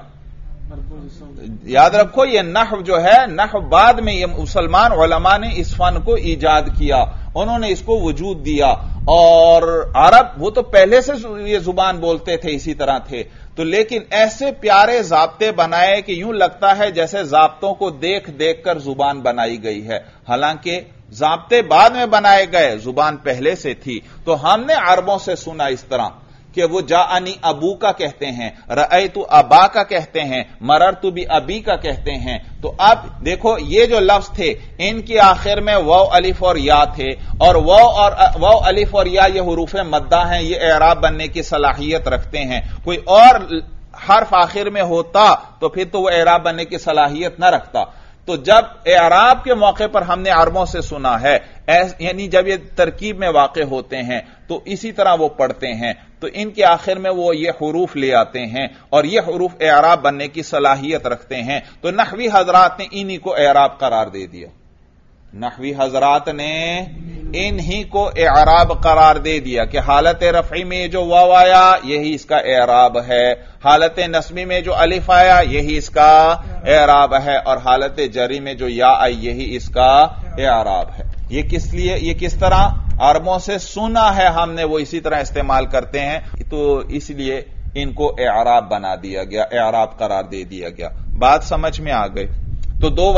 یاد رکھو یہ نحو جو ہے, نحو بعد میں یہ مسلمان علماء نے اس فن کو ایجاد کیا, انہوں نے اس کو وجود دیا. اور عرب وہ تو پہلے سے یہ زبان بولتے تھے, اسی طرح تھے. تو لیکن ایسے پیارے ضابطے بنائے کہ یوں لگتا ہے جیسے ضابطوں کو دیکھ دیکھ کر زبان بنائی گئی ہے, حالانکہ ضابطے بعد میں بنائے گئے، زبان پہلے سے تھی. تو ہم نے عربوں سے سنا اس طرح کہ وہ جاءنی ابو کا کہتے ہیں، رأیت ابا کا کہتے ہیں، مررت بابی کا کہتے ہیں. تو اب دیکھو یہ جو لفظ تھے ان کی آخر میں واو الف اور یا تھے، اور واو الف اور یا یہ حروف مدہ ہیں، یہ اعراب بننے کی صلاحیت رکھتے ہیں. کوئی اور حرف آخر میں ہوتا تو پھر تو وہ اعراب بننے کی صلاحیت نہ رکھتا. تو جب اعراب کے موقع پر ہم نے عربوں سے سنا ہے، یعنی جب یہ ترکیب میں واقع ہوتے ہیں تو اسی طرح وہ پڑھتے ہیں، تو ان کے آخر میں وہ یہ حروف لے آتے ہیں اور یہ حروف اعراب بننے کی صلاحیت رکھتے ہیں. تو نحوی حضرات نے انہی کو اعراب قرار دے دیا. نحوی حضرات نے انہی کو اعراب قرار دے دیا کہ حالت رفعی میں جو واو آیا یہی اس کا اعراب ہے، حالت نصبی میں جو الف آیا یہی اس کا اعراب ہے، اور حالت جری میں جو یا آئی یہی اس کا اعراب ہے. یہ کس لیے، یہ کس طرح عربوں سے سنا ہے ہم نے، وہ اسی طرح استعمال کرتے ہیں، تو اس لیے ان کو اعراب بنا دیا گیا، اعراب قرار دے دیا گیا. بات سمجھ میں آ گئی. تو دو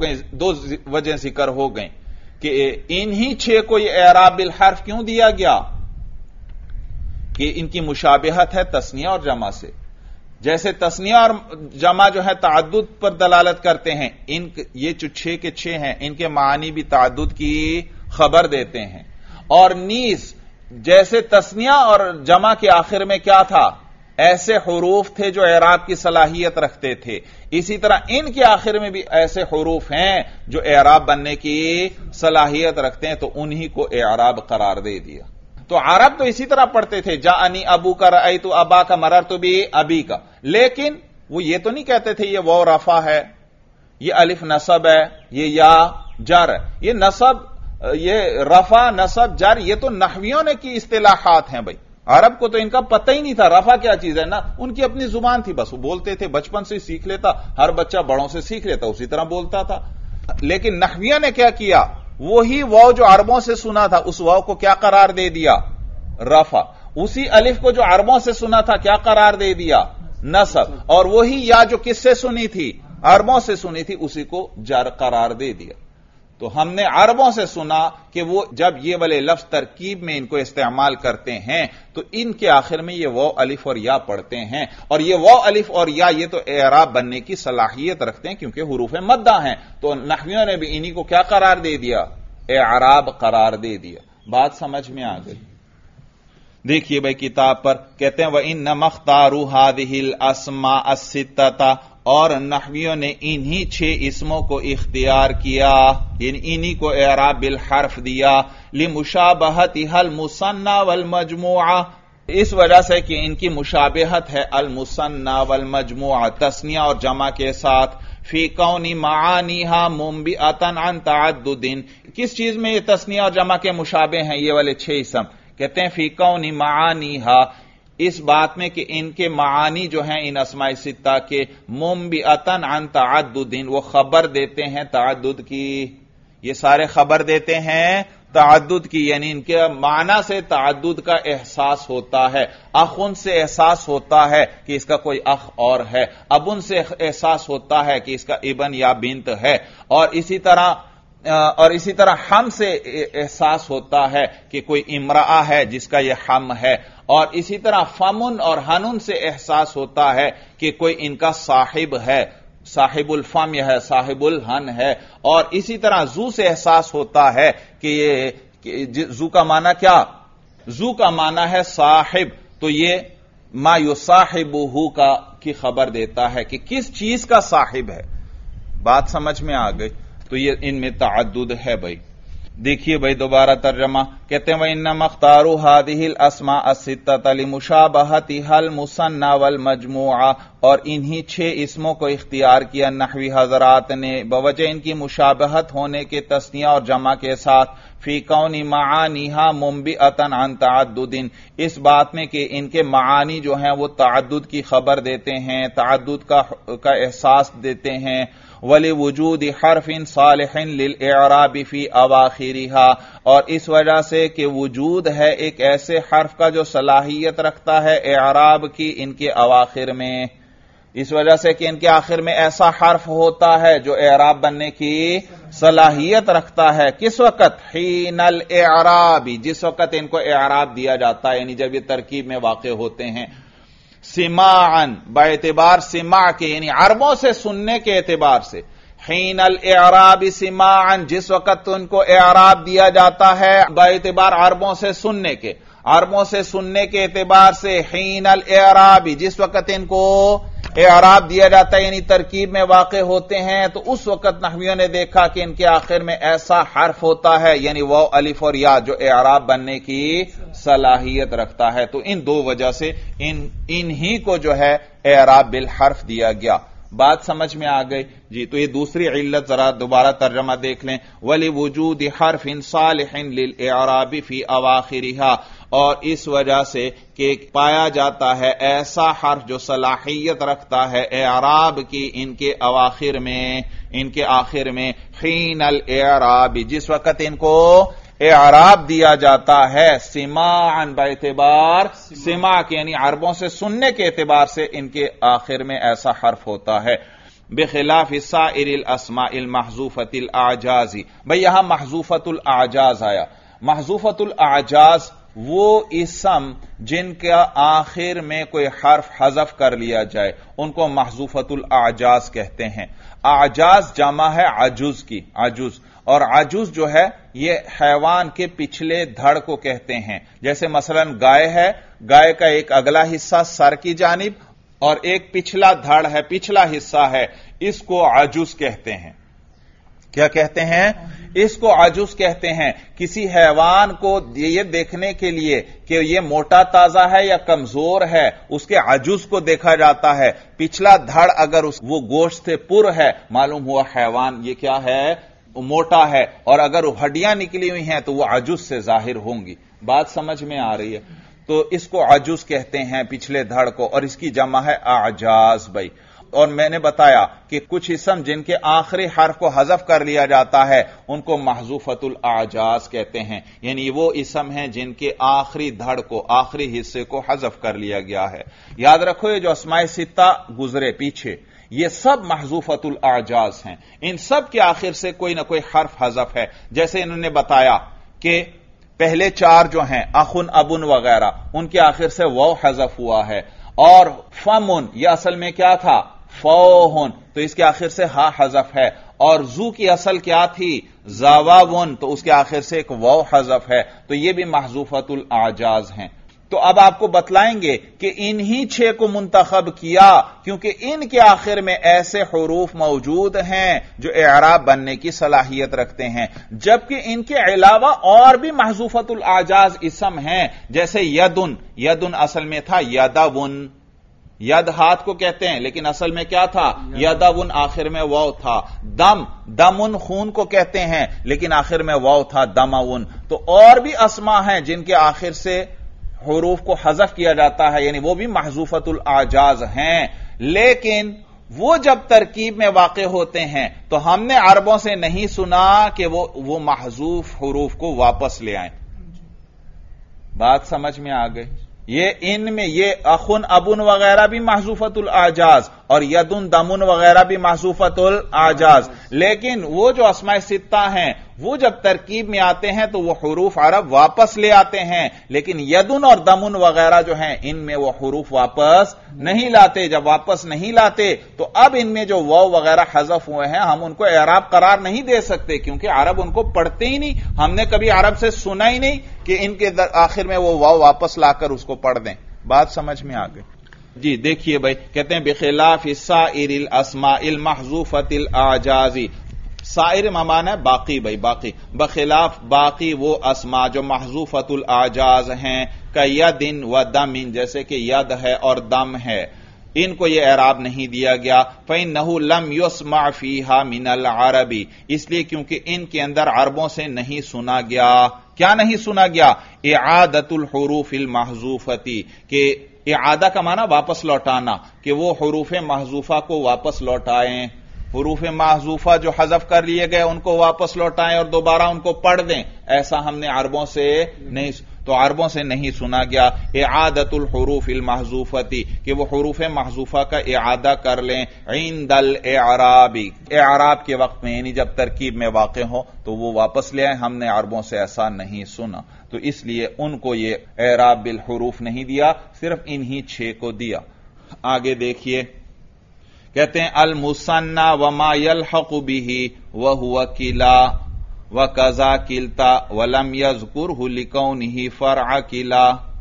وجہ ذکر ہو گئیں کہ انہی 6 کو یہ اعراب بالحرف کیوں دیا گیا، کہ ان کی مشابہت ہے تثنیہ اور جمع سے. جیسے تثنیہ اور جمع جو ہے تعدد پر دلالت کرتے ہیں، یہ جو 6 کے 6 ہیں ان کے معنی بھی تعدد کی خبر دیتے ہیں. اور نیز جیسے تثنیہ اور جمع کے آخر میں کیا تھا، ایسے حروف تھے جو اعراب کی صلاحیت رکھتے تھے، اسی طرح ان کے آخر میں بھی ایسے حروف ہیں جو اعراب بننے کی صلاحیت رکھتے ہیں، تو انہی کو اعراب قرار دے دیا. تو عرب تو اسی طرح پڑھتے تھے، جاءنی ابو کا، رأیت ابا کا، مررت بابی کا، لیکن وہ یہ تو نہیں کہتے تھے یہ واو رفع ہے، یہ الف نصب ہے، یہ یا جر ہے. یہ نصب، یہ رفع نصب جر یہ تو نحویوں نے کی اصطلاحات ہیں. بھائی عرب کو تو ان کا پتہ ہی نہیں تھا رفع کیا چیز ہے، نا ان کی اپنی زبان تھی، بس وہ بولتے تھے، بچپن سے سیکھ لیتا، ہر بچہ بڑوں سے سیکھ لیتا، اسی طرح بولتا تھا. لیکن نحویوں نے کیا کیا، وہی واو جو عربوں سے سنا تھا اس واو کو کیا قرار دے دیا، رفع. اسی الف کو جو عربوں سے سنا تھا کیا قرار دے دیا، نصب. اور وہی یا جو کس سے سنی تھی، عربوں سے سنی تھی، اسی کو جر قرار دے دیا. تو ہم نے عربوں سے سنا کہ وہ جب یہ والے لفظ ترکیب میں ان کو استعمال کرتے ہیں تو ان کے آخر میں یہ واو الف اور یا پڑھتے ہیں، اور یہ واو الف اور یا یہ تو اعراب بننے کی صلاحیت رکھتے ہیں کیونکہ حروف مدہ ہیں. تو نحویوں نے بھی انہی کو کیا قرار دے دیا، اعراب قرار دے دیا. بات سمجھ میں آ گئی. دیکھیے بھائی کتاب پر کہتے ہیں وَإِنَّمَا اخْتَارُوا هَٰذِهِ الْأَسْمَاءَ السِّتَّةَ، اور نحویوں نے انہی 6 اسموں کو اختیار کیا، یعنی انہی کو اعراب بالحرف دیا، لِمُشَابَهَتِهَا الْمُثَنَّى وَالْمَجْمُوعَةِ، اس وجہ سے کہ ان کی مشابہت ہے المثنى والمجموعہ، تثنیہ اور جمع کے ساتھ، فی کون معانیها منبئۃ عن تعدد، کس چیز میں یہ تثنیہ اور جمع کے مشابہ ہیں یہ والے 6 اسم، کہتے ہیں فی کون معانیها، اس بات میں کہ ان کے معانی جو ہیں ان اسماء ستہ کے، منبئۃ عن تعدد، وہ خبر دیتے ہیں تعدد کی، یہ سارے خبر دیتے ہیں تعدد کی، یعنی ان کے معنی سے تعدد کا احساس ہوتا ہے. اخن سے احساس ہوتا ہے کہ اس کا کوئی اخ اور ہے، ابن سے احساس ہوتا ہے کہ اس کا ابن یا بنت ہے، اور اسی طرح ہم سے احساس ہوتا ہے کہ کوئی امرأہ ہے جس کا یہ ہم ہے، اور اسی طرح فمن اور ہنن سے احساس ہوتا ہے کہ کوئی ان کا صاحب ہے، صاحب الفم یہ ہے، صاحب الہن ہے، اور اسی طرح زو سے احساس ہوتا ہے کہ یہ زو کا معنی کیا، زو کا معنی ہے صاحب، تو یہ ما یصاحبہ کی خبر دیتا ہے کہ کس چیز کا صاحب ہے. بات سمجھ میں آ گئی. تو یہ ان میں تعدد ہے. بھائی دیکھیے بھائی دوبارہ ترجمہ، کہتے ہیں وَإِنَّمَا اخْتَارُوا هَٰذِهِ الْأَسْمَاءَ السِّتَّةَ لِمُشَابَهَتِهَا الْمُثَنَّى وَالْمَجْمُوعَةِ، اور انہی 6 اسموں کو اختیار کیا نحوی حضرات نے بوجہ ان کی مشابہت ہونے کے تثنیہ اور جمع کے ساتھ، فی کون معانیها منبئۃ عن تعدد، اس بات میں کہ ان کے معانی جو ہیں وہ تعدد کی خبر دیتے ہیں، تعدد کا احساس دیتے ہیں. وَلِوُجُودِ حَرْفٍ صَالِحٍ لِلْإِعْرَابِ فِي أَوَاخِرِهَا، اور اس وجہ سے کہ وجود ہے ایک ایسے حرف کا جو صلاحیت رکھتا ہے اعراب کی ان کے اواخر میں، اس وجہ سے کہ ان کے آخر میں ایسا حرف ہوتا ہے جو اعراب بننے کی صلاحیت رکھتا ہے. کس وقت؟ حین الاعراب، جس وقت ان کو اعراب دیا جاتا ہے، یعنی جب یہ ترکیب میں واقع ہوتے ہیں. سماعن، باعتبار سماع کے، یعنی عربوں سے سننے کے اعتبار سے. حین الاعراب سماعن، جس وقت ان کو اعراب دیا جاتا ہے باعتبار عربوں سے سننے کے، عربوں سے سننے کے اعتبار سے. حین الاعراب، جس وقت ان کو اعراب دیا جاتا ہے یعنی ترکیب میں واقع ہوتے ہیں، تو اس وقت نحویوں نے دیکھا کہ ان کے آخر میں ایسا حرف ہوتا ہے، یعنی واو، الف اور یا، جو اعراب بننے کی صلاحیت رکھتا ہے. تو ان دو وجہ سے انہی کو جو ہے اعراب بالحرف دیا گیا. بات سمجھ میں آ گئی جی؟ تو یہ دوسری علت ذرا دوبارہ ترجمہ دیکھ لیں. وَلِوُجُودِ حَرْفٍ صَالِحٍ لِلْإِعْرَابِ فِي أَوَاخِرِهَا، اور اس وجہ سے کہ پایا جاتا ہے ایسا حرف جو صلاحیت رکھتا ہے اعراب کی ان کے اواخر میں، ان کے آخر میں. حین الاعراب، جس وقت ان کو اعراب دیا جاتا ہے سماعن، باعتبار سماع کے، یعنی عربوں سے سننے کے اعتبار سے ان کے آخر میں ایسا حرف ہوتا ہے. بخلاف سائر الاسماء المحذوفۃ الاعجاز، بھئی یہاں محذوفۃ الاعجاز آیا. محذوفۃ الاعجاز وہ اسم جن کا آخر میں کوئی حرف حذف کر لیا جائے ان کو محذوفۃ الاعجاز کہتے ہیں. اعجاز جمع ہے عجوز کی، عجوز. اور عجوز جو ہے یہ حیوان کے پچھلے دھڑ کو کہتے ہیں. جیسے مثلا گائے ہے، گائے کا ایک اگلا حصہ سر کی جانب اور ایک پچھلا دھڑ ہے، پچھلا حصہ ہے، اس کو عجوز کہتے ہیں. کیا کہتے ہیں؟ اس کو عجوز کہتے ہیں. کسی حیوان کو یہ دیکھنے کے لیے کہ یہ موٹا تازہ ہے یا کمزور ہے، اس کے عجوز کو دیکھا جاتا ہے. پچھلا دھڑ اگر وہ گوشت سے پر ہے، معلوم ہوا حیوان یہ کیا ہے؟ موٹا ہے. اور اگر وہ ہڈیاں نکلی ہوئی ہیں تو وہ عجوز سے ظاہر ہوں گی. بات سمجھ میں آ رہی ہے؟ تو اس کو عجوز کہتے ہیں، پچھلے دھڑ کو، اور اس کی جمع ہے اعجاز. بھائی، اور میں نے بتایا کہ کچھ اسم جن کے آخری حرف کو حذف کر لیا جاتا ہے ان کو محذوفۃ الاعجاز کہتے ہیں، یعنی وہ اسم ہیں جن کے آخری دھڑ کو، آخری حصے کو حذف کر لیا گیا ہے. یاد رکھو یہ جو اسماء ستہ گزرے پیچھے، یہ سب محذوفۃ الاعجاز ہیں. ان سب کے آخر سے کوئی نہ کوئی حرف حذف ہے. جیسے انہوں نے بتایا کہ پہلے چار جو ہیں اخن، ابن وغیرہ، ان کے آخر سے واو حذف ہوا ہے. اور فمن، یہ اصل میں کیا تھا؟ فوہن، تو اس کے آخر سے ہا حذف ہے. اور زو کی اصل کیا تھی؟ زاواون، تو اس کے آخر سے ایک واو حذف ہے. تو یہ بھی محذوفۃ الاعجاز ہیں. تو اب آپ کو بتلائیں گے کہ انہی 6 کو منتخب کیا کیونکہ ان کے آخر میں ایسے حروف موجود ہیں جو اعراب بننے کی صلاحیت رکھتے ہیں، جبکہ ان کے علاوہ اور بھی محذوفۃ الاعجاز اسم ہیں. جیسے یدن، یدن اصل میں تھا یدون، ید ہاتھ کو کہتے ہیں لیکن اصل میں کیا تھا؟ یدون، آخر میں واو تھا. دم، دمن خون کو کہتے ہیں لیکن آخر میں واو تھا، دمون. تو اور بھی اسما ہیں جن کے آخر سے حروف کو حذف کیا جاتا ہے، یعنی وہ بھی محذوفۃ الاعجاز ہیں. لیکن وہ جب ترکیب میں واقع ہوتے ہیں تو ہم نے عربوں سے نہیں سنا کہ وہ محذوف حروف کو واپس لے آئیں. بات سمجھ میں آ گئی؟ یہ ان میں یہ اخن، ابن وغیرہ بھی محذوفۃ الاعجاز اور یدن، دمن وغیرہ بھی محذوفۃ الاعجاز. لیکن وہ جو اسماء ستہ ہیں وہ جب ترکیب میں آتے ہیں تو وہ حروف عرب واپس لے آتے ہیں، لیکن یدن اور دمن وغیرہ جو ہیں ان میں وہ حروف واپس نہیں لاتے. جب واپس نہیں لاتے تو اب ان میں جو واو وغیرہ حذف ہوئے ہیں ہم ان کو اعراب قرار نہیں دے سکتے کیونکہ عرب ان کو پڑھتے ہی نہیں. ہم نے کبھی عرب سے سنا ہی نہیں کہ ان کے آخر میں وہ واو واپس لا کر اس کو پڑھ دیں. بات سمجھ میں آ گئی جی؟ دیکھیے بھائی، کہتے ہیں بخلاف سائر الاسماء المحذوفۃ الاعجاز. سائر معنی ہے باقی، بھائی باقی، بخلاف باقی وہ اسماء جو محذوفۃ الاعجاز ہیں، کید و دم، جیسے کہ ید ہے اور دم ہے، ان کو یہ اعراب نہیں دیا گیا. فإنه لم يسمع فيها من العرب، اس لیے کیونکہ ان کے اندر عربوں سے نہیں سنا گیا. کیا نہیں سنا گیا؟ اعادۃ الحروف المحذوفۃ، کہ اعادہ کا معنی واپس لوٹانا، کہ وہ حروف محذوفہ کو واپس لوٹائیں. حروف محذوفہ جو حذف کر لیے گئے ان کو واپس لوٹائیں اور دوبارہ ان کو پڑھ دیں، ایسا ہم نے عربوں سے نہیں. تو عربوں سے نہیں سنا گیا اعادت الحروف المحذوفتی کہ وہ حروف محذوفہ کا اعادہ کر لیں عند الاعرابی اعراب کے وقت میں، یعنی جب ترکیب میں واقع ہو تو وہ واپس لے آئیں. ہم نے عربوں سے ایسا نہیں سنا، تو اس لیے ان کو یہ اعراب بالحروف نہیں دیا، صرف انہی 6 کو دیا. آگے دیکھیے، کہتے ہیں المثنى وما يلحق به وهو كلا وكذا كلتا ولم يذكره لكونه فرع كلا.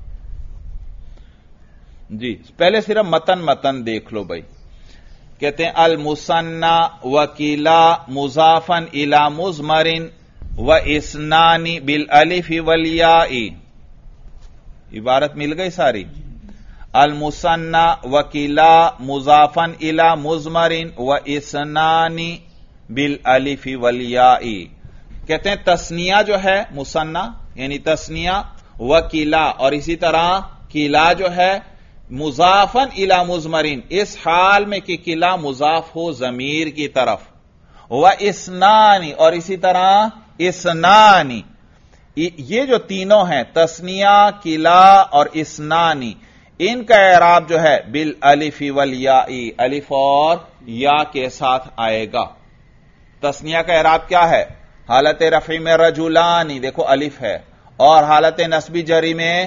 جی پہلے صرف متن دیکھ لو بھائی. کہتے ہیں المثنى وكلا مضافا الى مضمر واثنان بالالف والياء. عبارت مل گئی ساری. المثنى وكلا مضافا الى مضمر واثنان بالالف والياء. کہتے ہیں تثنیہ جو ہے مثنى یعنی تثنیہ وکلا اور اسی طرح کلا جو ہے مضافا الی مضمرین، اس حال میں کہ کلا مضاف ہو ضمیر کی طرف، و اسنانی اور اسی طرح اسنانی. یہ جو تینوں ہیں تثنیہ کلا اور اسنانی، ان کا اعراب جو ہے بالالف والیاء، الف اور یا کے ساتھ آئے گا. تثنیہ کا اعراب کیا ہے؟ حالت رفع میں رجلانی دیکھو الف ہے، اور حالت نصبی جری میں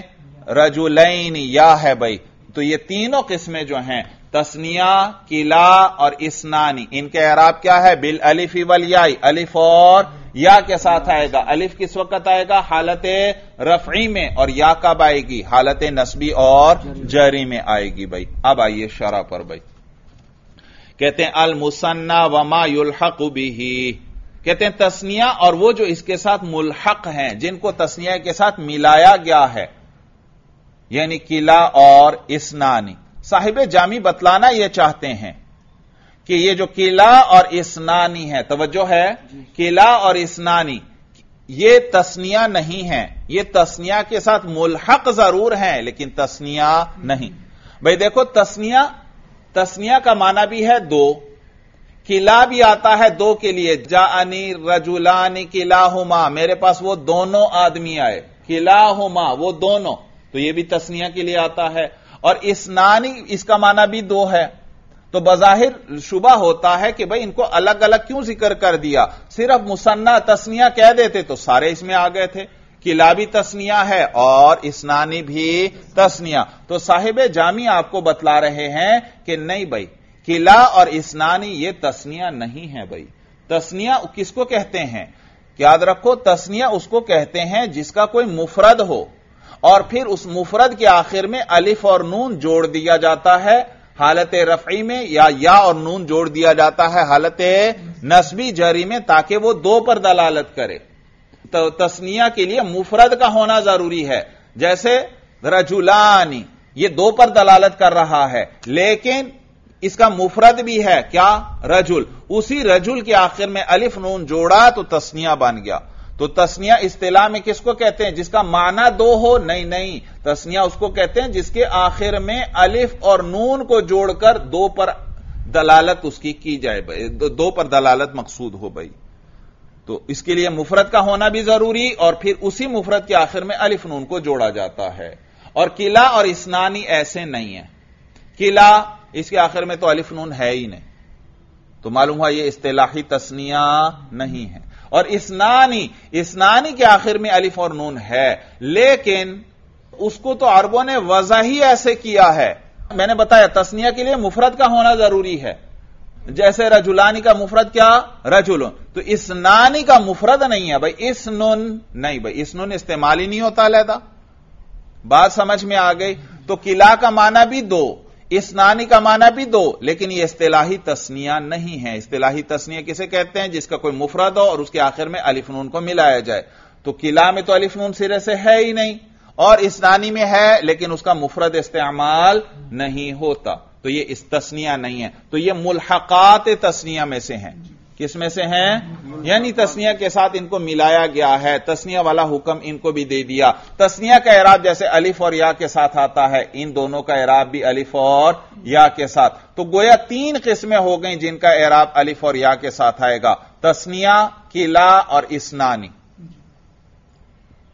رجلین یا ہے بھائی. تو یہ تینوں قسمیں جو ہیں تثنیہ کلا اور اسنانی، ان کے اعراب کیا ہے؟ بالالف والیاء، الف اور یا کے ساتھ آئے گا. الف کس وقت آئے گا؟ حالت رفعی میں، اور یا کب آئے گی؟ حالت نصبی اور جری میں آئے گی بھائی. اب آئیے شرح پر بھائی. کہتے ہیں المثنى وما يلحق به، کہتے ہیں تثنیہ اور وہ جو اس کے ساتھ ملحق ہیں، جن کو تثنیہ کے ساتھ ملایا گیا ہے، یعنی کلا اور اسنانی. صاحب جامی بتلانا یہ چاہتے ہیں کہ یہ جو کلا اور اسنانی ہے، توجہ ہے، کلا اور اسنانی یہ تثنیہ نہیں ہے، یہ تثنیہ کے ساتھ ملحق ضرور ہیں لیکن تثنیہ نہیں. بھئی دیکھو تثنیہ کا معنی بھی ہے دو، کلا بھی آتا ہے دو کے لیے، جاءنی رجلان کلاہما، میرے پاس وہ دونوں آدمی آئے، کلاہما وہ دونوں، تو یہ بھی تثنیہ کے لیے آتا ہے. اور اسنانی اس کا معنی بھی دو ہے. تو بظاہر شبہ ہوتا ہے کہ بھئی ان کو الگ الگ کیوں ذکر کر دیا؟ صرف مثنیٰ تثنیہ کہہ دیتے تو سارے اس میں آ گئے تھے. کلا بھی تثنیہ ہے اور اسنانی بھی تثنیہ. تو صاحب جامی آپ کو بتلا رہے ہیں کہ نہیں بھئی، کلا اور اسنانی یہ تثنیہ نہیں ہے بھئی. تثنیہ کس کو کہتے ہیں؟ یاد رکھو تثنیہ اس کو کہتے ہیں جس کا کوئی مفرد ہو اور پھر اس مفرد کے آخر میں الف اور نون جوڑ دیا جاتا ہے حالت رفعی میں، یا اور نون جوڑ دیا جاتا ہے حالت نصبی جری میں، تاکہ وہ دو پر دلالت کرے. تو تثنیہ کے لیے مفرد کا ہونا ضروری ہے. جیسے رجلانی یہ دو پر دلالت کر رہا ہے لیکن اس کا مفرد بھی ہے کیا؟ رجل. اسی رجل کے آخر میں الف نون جوڑا تو تثنیہ بن گیا. تو تثنیہ اصطلاح میں کس کو کہتے ہیں؟ جس کا معنی دو ہو. نہیں، تثنیہ اس کو کہتے ہیں جس کے آخر میں الف اور نون کو جوڑ کر دو پر دلالت اس کی جائے، دو پر دلالت مقصود ہو بھائی. تو اس کے لیے مفرد کا ہونا بھی ضروری، اور پھر اسی مفرد کے آخر میں الف نون کو جوڑا جاتا ہے. اور کلا اور اسنانی ایسے نہیں ہے. کلا اس کے آخر میں تو الف نون ہے ہی نہیں، تو معلوم ہوا یہ اصطلاحی تثنیہ نہیں ہے. اور اسنانی کے آخر میں الف اور نون ہے، لیکن اس کو تو عربوں نے وضع ہی ایسے کیا ہے. میں نے بتایا تثنیہ کے لیے مفرد کا ہونا ضروری ہے. جیسے رجلانی کا مفرد کیا؟ رجل. تو اسنانی کا مفرد نہیں ہے بھائی، اسنن نہیں بھائی، اسنن استعمال ہی نہیں ہوتا علیحدہ. بات سمجھ میں آ گئی؟ تو کلا کا معنی بھی دو، اسنانی کا معنی بھی دو، لیکن یہ اصطلاحی تثنیہ نہیں ہے. اصطلاحی تثنیہ کسے کہتے ہیں؟ جس کا کوئی مفرد ہو اور اس کے آخر میں الف نون کو ملایا جائے. تو کلا میں تو الف نون سرے سے ہے ہی نہیں، اور اسنانی میں ہے لیکن اس کا مفرد استعمال نہیں ہوتا. تو یہ اس تثنیہ نہیں ہے. تو یہ ملحقات تثنیہ میں سے ہیں. کس میں سے ہیں؟ یعنی تثنیہ کے ساتھ ان کو ملایا گیا ہے، تثنیہ والا حکم ان کو بھی دے دیا. تثنیہ کا اعراب جیسے الف اور یا کے ساتھ آتا ہے، ان دونوں کا اعراب بھی الف اور یا کے ساتھ. تو گویا تین قسمیں ہو گئیں جن کا اعراب الف اور یا کے ساتھ آئے گا، تثنیہ، کلا اور اسنانی.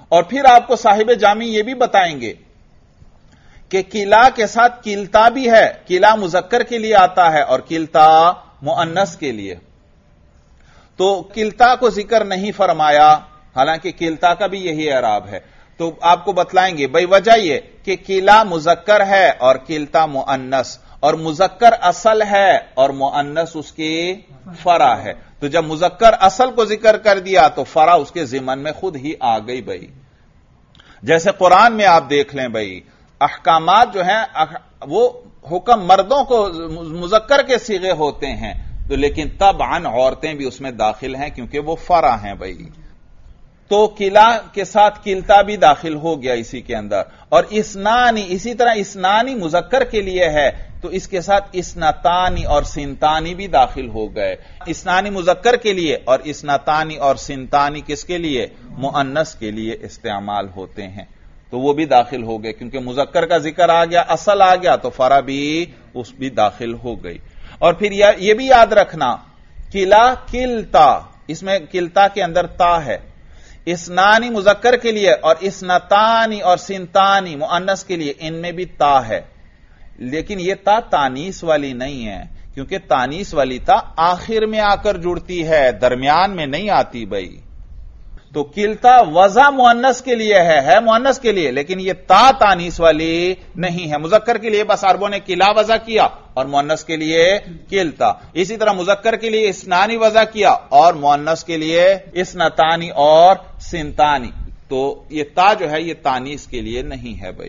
اور پھر آپ کو صاحب جامی یہ بھی بتائیں گے کہ کلا کے ساتھ کلتا بھی ہے. کلا مذکر کے لیے آتا ہے اور کلتا مؤنث کے لیے. تو کلتا کو ذکر نہیں فرمایا، حالانکہ کلتا کا بھی یہی اعراب ہے. تو آپ کو بتلائیں گے بھائی وجہ یہ کہ کلا مذکر ہے اور کلتا مؤنث، اور مذکر اصل ہے اور مؤنث اس کی فرع ہے. تو جب مذکر اصل کو ذکر کر دیا تو فرع اس کے ضمن میں خود ہی آ گئی. بھائی جیسے قرآن میں آپ دیکھ لیں بھائی، احکامات جو ہیں وہ حکم مردوں کو مذکر کے صیغے ہوتے ہیں، تو لیکن طبعاً عورتیں بھی اس میں داخل ہیں کیونکہ وہ فرع ہیں. بھائی تو کلا کے ساتھ کلتا بھی داخل ہو گیا اسی کے اندر. اور اسنانی، اسی طرح اسنانی مذکر کے لیے ہے تو اس کے ساتھ اسنتانی اور سنتانی بھی داخل ہو گئے. اسنانی مذکر کے لیے اور اسنتانی اور سنتانی کس کے لیے؟ مؤنث کے لیے استعمال ہوتے ہیں. تو وہ بھی داخل ہو گئے کیونکہ مذکر کا ذکر آ گیا، اصل آ گیا تو فرع بھی اس بھی داخل ہو گئی. اور پھر یہ بھی یاد رکھنا کلا کلتا، اس میں کلتا کے اندر تا ہے. اسنانی مذکر کے لیے اور اسنتانی اور سنتانی مؤنث کے لیے ان میں بھی تا ہے، لیکن یہ تا تانیث والی نہیں ہے کیونکہ تانیث والی تا آخر میں آ کر جڑتی ہے، درمیان میں نہیں آتی. بھائی تو کلتا وضع مؤنث کے لیے ہے مؤنث کے لیے، لیکن یہ تا تانیث والی نہیں ہے. مذکر کے لیے بس عربوں نے کلا وضع کیا اور مؤنث کے لیے کلتا. اسی طرح مذکر کے لیے اسنانی وضع کیا اور مؤنث کے لیے اسنتانی اور سنتانی. تو یہ تا جو ہے یہ تانیث کے لیے نہیں ہے. بھائی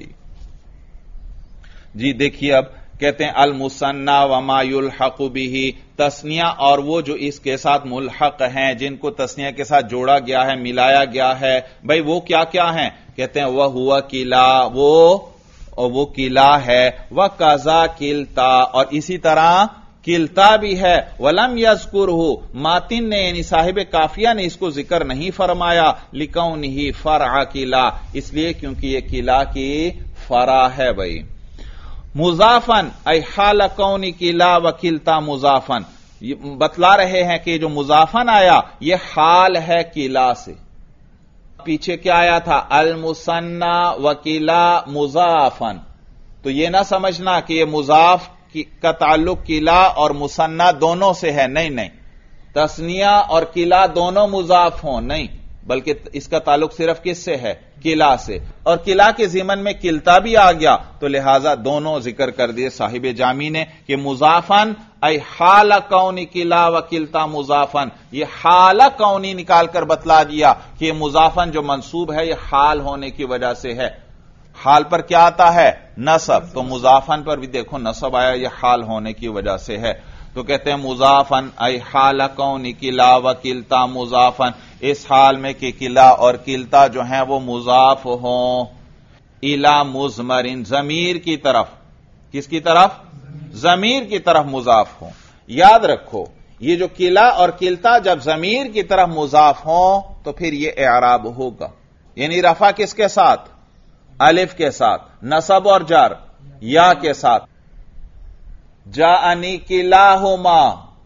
جی دیکھیے اب کہتے ہیں المثنى وما يلحق به، تثنیہ اور وہ جو اس کے ساتھ ملحق ہیں، جن کو تثنیہ کے ساتھ جوڑا گیا ہے، ملایا گیا ہے. بھائی وہ کیا کیا ہیں؟ کہتے ہیں وہ ہوا کلا، وہ کلا ہے. وَقَذَا کلتا، اور اسی طرح کلتا بھی ہے. وَلَمْ يَذْكُرْهُ، ماتن نے یعنی صاحب کافیہ نے اس کو ذکر نہیں فرمایا. لِكَوْنِهِ فَرْعَ کلا، اس لیے کیونکہ یہ کلا کی فرع ہے. بھائی مضافن ای حال کونی کلا و کلتا مضافن، بتلا رہے ہیں کہ جو مضافن آیا یہ حال ہے کلا سے. پیچھے کیا آیا تھا؟ المثنى و کلا مضافن. تو یہ نہ سمجھنا کہ یہ مضاف کا تعلق کلا اور مثنى دونوں سے ہے، نہیں، تثنیہ اور کلا دونوں مضاف ہوں، نہیں، بلکہ اس کا تعلق صرف کس سے ہے؟ کلا سے. اور کلا کے ضمن میں کلتا بھی آ گیا تو لہذا دونوں ذکر کر دیے صاحب جامی نے کہ مضافن ای حال کونی کلا و کلتا مضافن. یہ حال کونی نکال کر بتلا دیا کہ یہ مضافن جو منصوب ہے یہ حال ہونے کی وجہ سے ہے. حال پر کیا آتا ہے؟ نصب. تو مضافن پر بھی دیکھو نصب آیا، یہ حال ہونے کی وجہ سے ہے. تو کہتے ہیں مضافن ای حال کونی کلا و کلتا مضافن، اس حال میں کہ کلا اور کلتا جو ہیں وہ مضاف ہوں الی مضمرن، ضمیر کی طرف. کس کی طرف؟ ضمیر کی طرف مضاف ہوں. یاد رکھو یہ جو کلا اور کلتا جب ضمیر کی طرف مضاف ہوں تو پھر یہ اعراب ہوگا. یعنی رفع کس کے ساتھ؟ الف کے ساتھ. نصب اور جر یا کے ساتھ. جاءنی کلاہما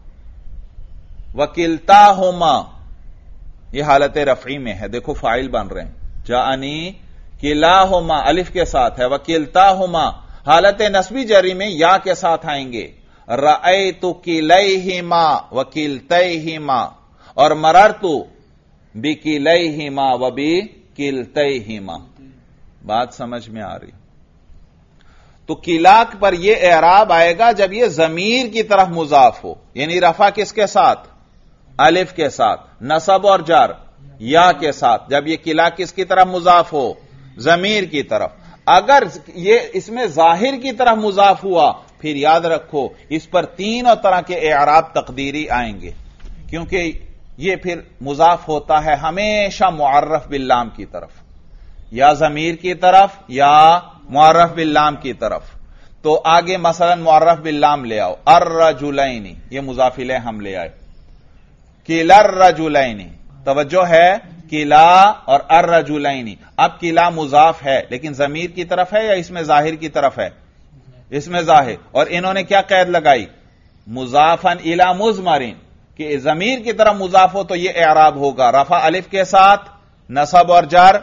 وکلتاہما، یہ حالت رفعی میں ہے. دیکھو فاعل بن رہے ہیں. جاءنی کلاہما الف کے ساتھ ہے، وکلتاہما حالت نصبی جری میں یا کے ساتھ آئیں گے. رأیت کلیہما وکلتیہما، اور مررت بکلیہما وبکلتیہما. بات سمجھ میں آ رہی؟ تو کلا پر یہ اعراب آئے گا جب یہ ضمیر کی طرف مضاف ہو، یعنی رفع کس کے ساتھ؟ الف کے ساتھ. نصب اور جر یا کے ساتھ. جب یہ کلا کس کی طرف مضاف ہو؟ ضمیر کی طرف. اگر یہ اس میں ظاہر کی طرف مضاف ہوا پھر یاد رکھو اس پر تینوں طرح کے اعراب تقدیری آئیں گے، کیونکہ یہ پھر مضاف ہوتا ہے ہمیشہ معرف باللام کی طرف، یا ضمیر کی طرف یا معرف باللام کی طرف. تو آگے مثلا معرف باللام لے آؤ. الرجلین، یہ مضاف الیہ ہم لے آئے. کلا الرجلین، توجہ ہے کلا اور الرجلین. اب کلا مضاف ہے لیکن ضمیر کی طرف ہے یا اس میں ظاہر کی طرف ہے؟ اس میں ظاہر. اور انہوں نے کیا قید لگائی؟ مضافن الی مضمرین، کہ ضمیر کی طرف مضاف ہو تو یہ اعراب ہوگا رفع الف کے ساتھ، نصب اور جر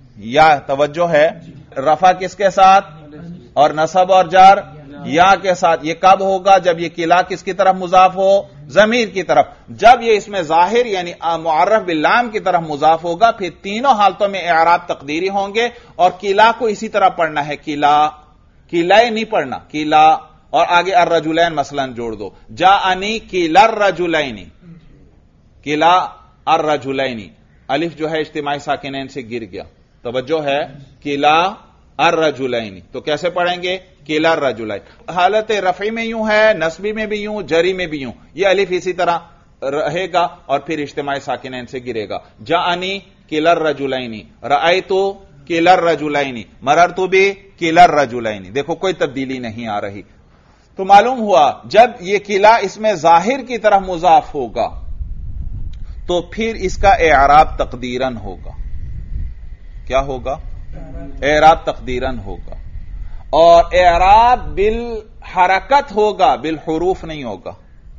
یا توجہ ہے، رفع کس کے ساتھ اور نصب اور جار یا کے ساتھ. یہ کب ہوگا؟ جب یہ قلعہ کس کی طرف مضاف ہو؟ ضمیر کی طرف. جب یہ اس میں ظاہر یعنی معرف باللام کی طرف مضاف ہوگا پھر تینوں حالتوں میں اعراب تقدیری ہوں گے. اور قلعہ کو اسی طرح پڑھنا ہے، قلعہ نہیں پڑھنا، قلعہ. اور آگے الرجلین مثلا جوڑ دو، جاءنی قلع الرجلین، قلع الرجلین. الف جو ہے اجتماعی ساکنین سے گر گیا، توجہ ہے، قلع الرجلین. تو کیسے پڑھیں گے؟ قلع الرجلین. حالت رفعی میں یوں ہے، نصبی میں بھی یوں، جری میں بھی یوں. یہ الف اسی طرح رہے گا اور پھر اجتماعی ساکنین سے گرے گا. جاءنی قلع الرجلین، رأیت قلع الرجلین، مررت بقلع الرجلین. دیکھو کوئی تبدیلی نہیں آ رہی. تو معلوم ہوا جب یہ قلعہ اس میں ظاہر کی طرف مضاف ہوگا تو پھر اس کا اعراب تقدیرن ہوگا. کیا ہوگا؟ اعراب تقدیرن ہوگا. اور اعراب بالحرکت ہوگا، بالحروف نہیں ہوگا.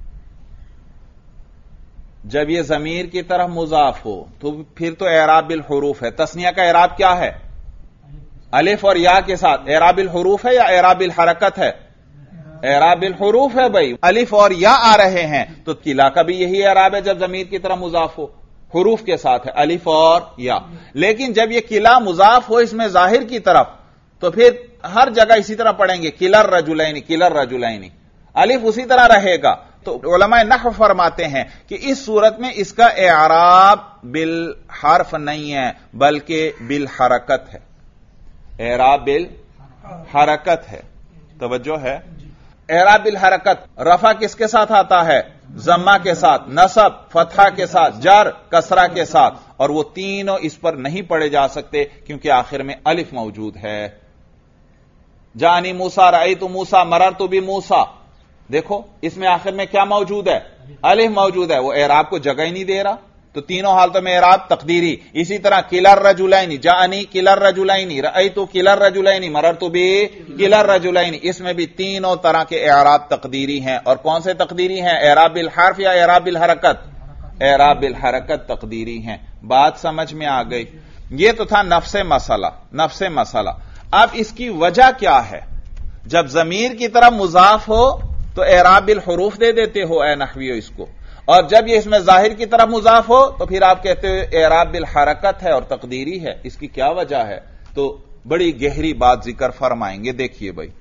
جب یہ ضمیر کی طرف مضاف ہو تو پھر تو اعراب بالحروف ہے. تثنیہ کا اعراب کیا ہے؟ الف اور یا کے ساتھ. اعراب بالحروف ہے یا اعراب بالحرکت ہے؟ اعراب بالحروف ہے بھائی. الف اور یا آ رہے ہیں تو قلعہ کا بھی یہی اعراب ہے جب ضمیر کی طرف مضاف ہو، حروف کے ساتھ ہے، الف اور یا. لیکن جب یہ قلعہ مضاف ہو اس میں ظاہر کی طرف تو پھر ہر جگہ اسی طرح پڑھیں گے، قلع الرجلین، قلع الرجلین. الف اسی طرح رہے گا. تو علماء نحو فرماتے ہیں کہ اس صورت میں اس کا اعراب بالحرف نہیں ہے بلکہ بالحرکت ہے. اعراب بالحرکت ہے. توجہ ہے. اعراب بالحرکت رفع کس کے ساتھ آتا ہے؟ ضمہ کے ساتھ، نصب فتحہ کے ساتھ، جر کسرہ کے ساتھ. اور وہ تینوں اس پر نہیں پڑھے جا سکتے کیونکہ آخر میں الف موجود ہے. جانی موسیٰ، رأیت موسیٰ، مررت بموسیٰ. دیکھو اس میں آخر میں کیا موجود ہے؟ الف موجود ہے. وہ اعراب کو جگہ ہی نہیں دے رہا. تو تینوں حالتوں میں اعراب تقدیری. اسی طرح قلع الرجلین، جاءنی قلع الرجلین، رأیت قلع الرجلین، مررت بقلع الرجلین. اس میں بھی تینوں طرح کے اعراب تقدیری ہیں. اور کون سے تقدیری ہیں؟ اعراب بالحرف یا اعراب بالحرکت؟ اعراب بالحرکت تقدیری ہیں. بات سمجھ میں آ گئی؟ یہ تو تھا نفس مسئلہ. اب اس کی وجہ کیا ہے؟ جب ضمیر کی طرف مضاف ہو تو اعراب بالحروف دے دیتے ہو اے نحویو اس کو، اور جب یہ اس میں ظاہر کی طرف مضاف ہو تو پھر آپ کہتے ہو اعراب بالحرکت ہے اور تقدیری ہے. اس کی کیا وجہ ہے؟ تو بڑی گہری بات ذکر فرمائیں گے. دیکھیے بھائی،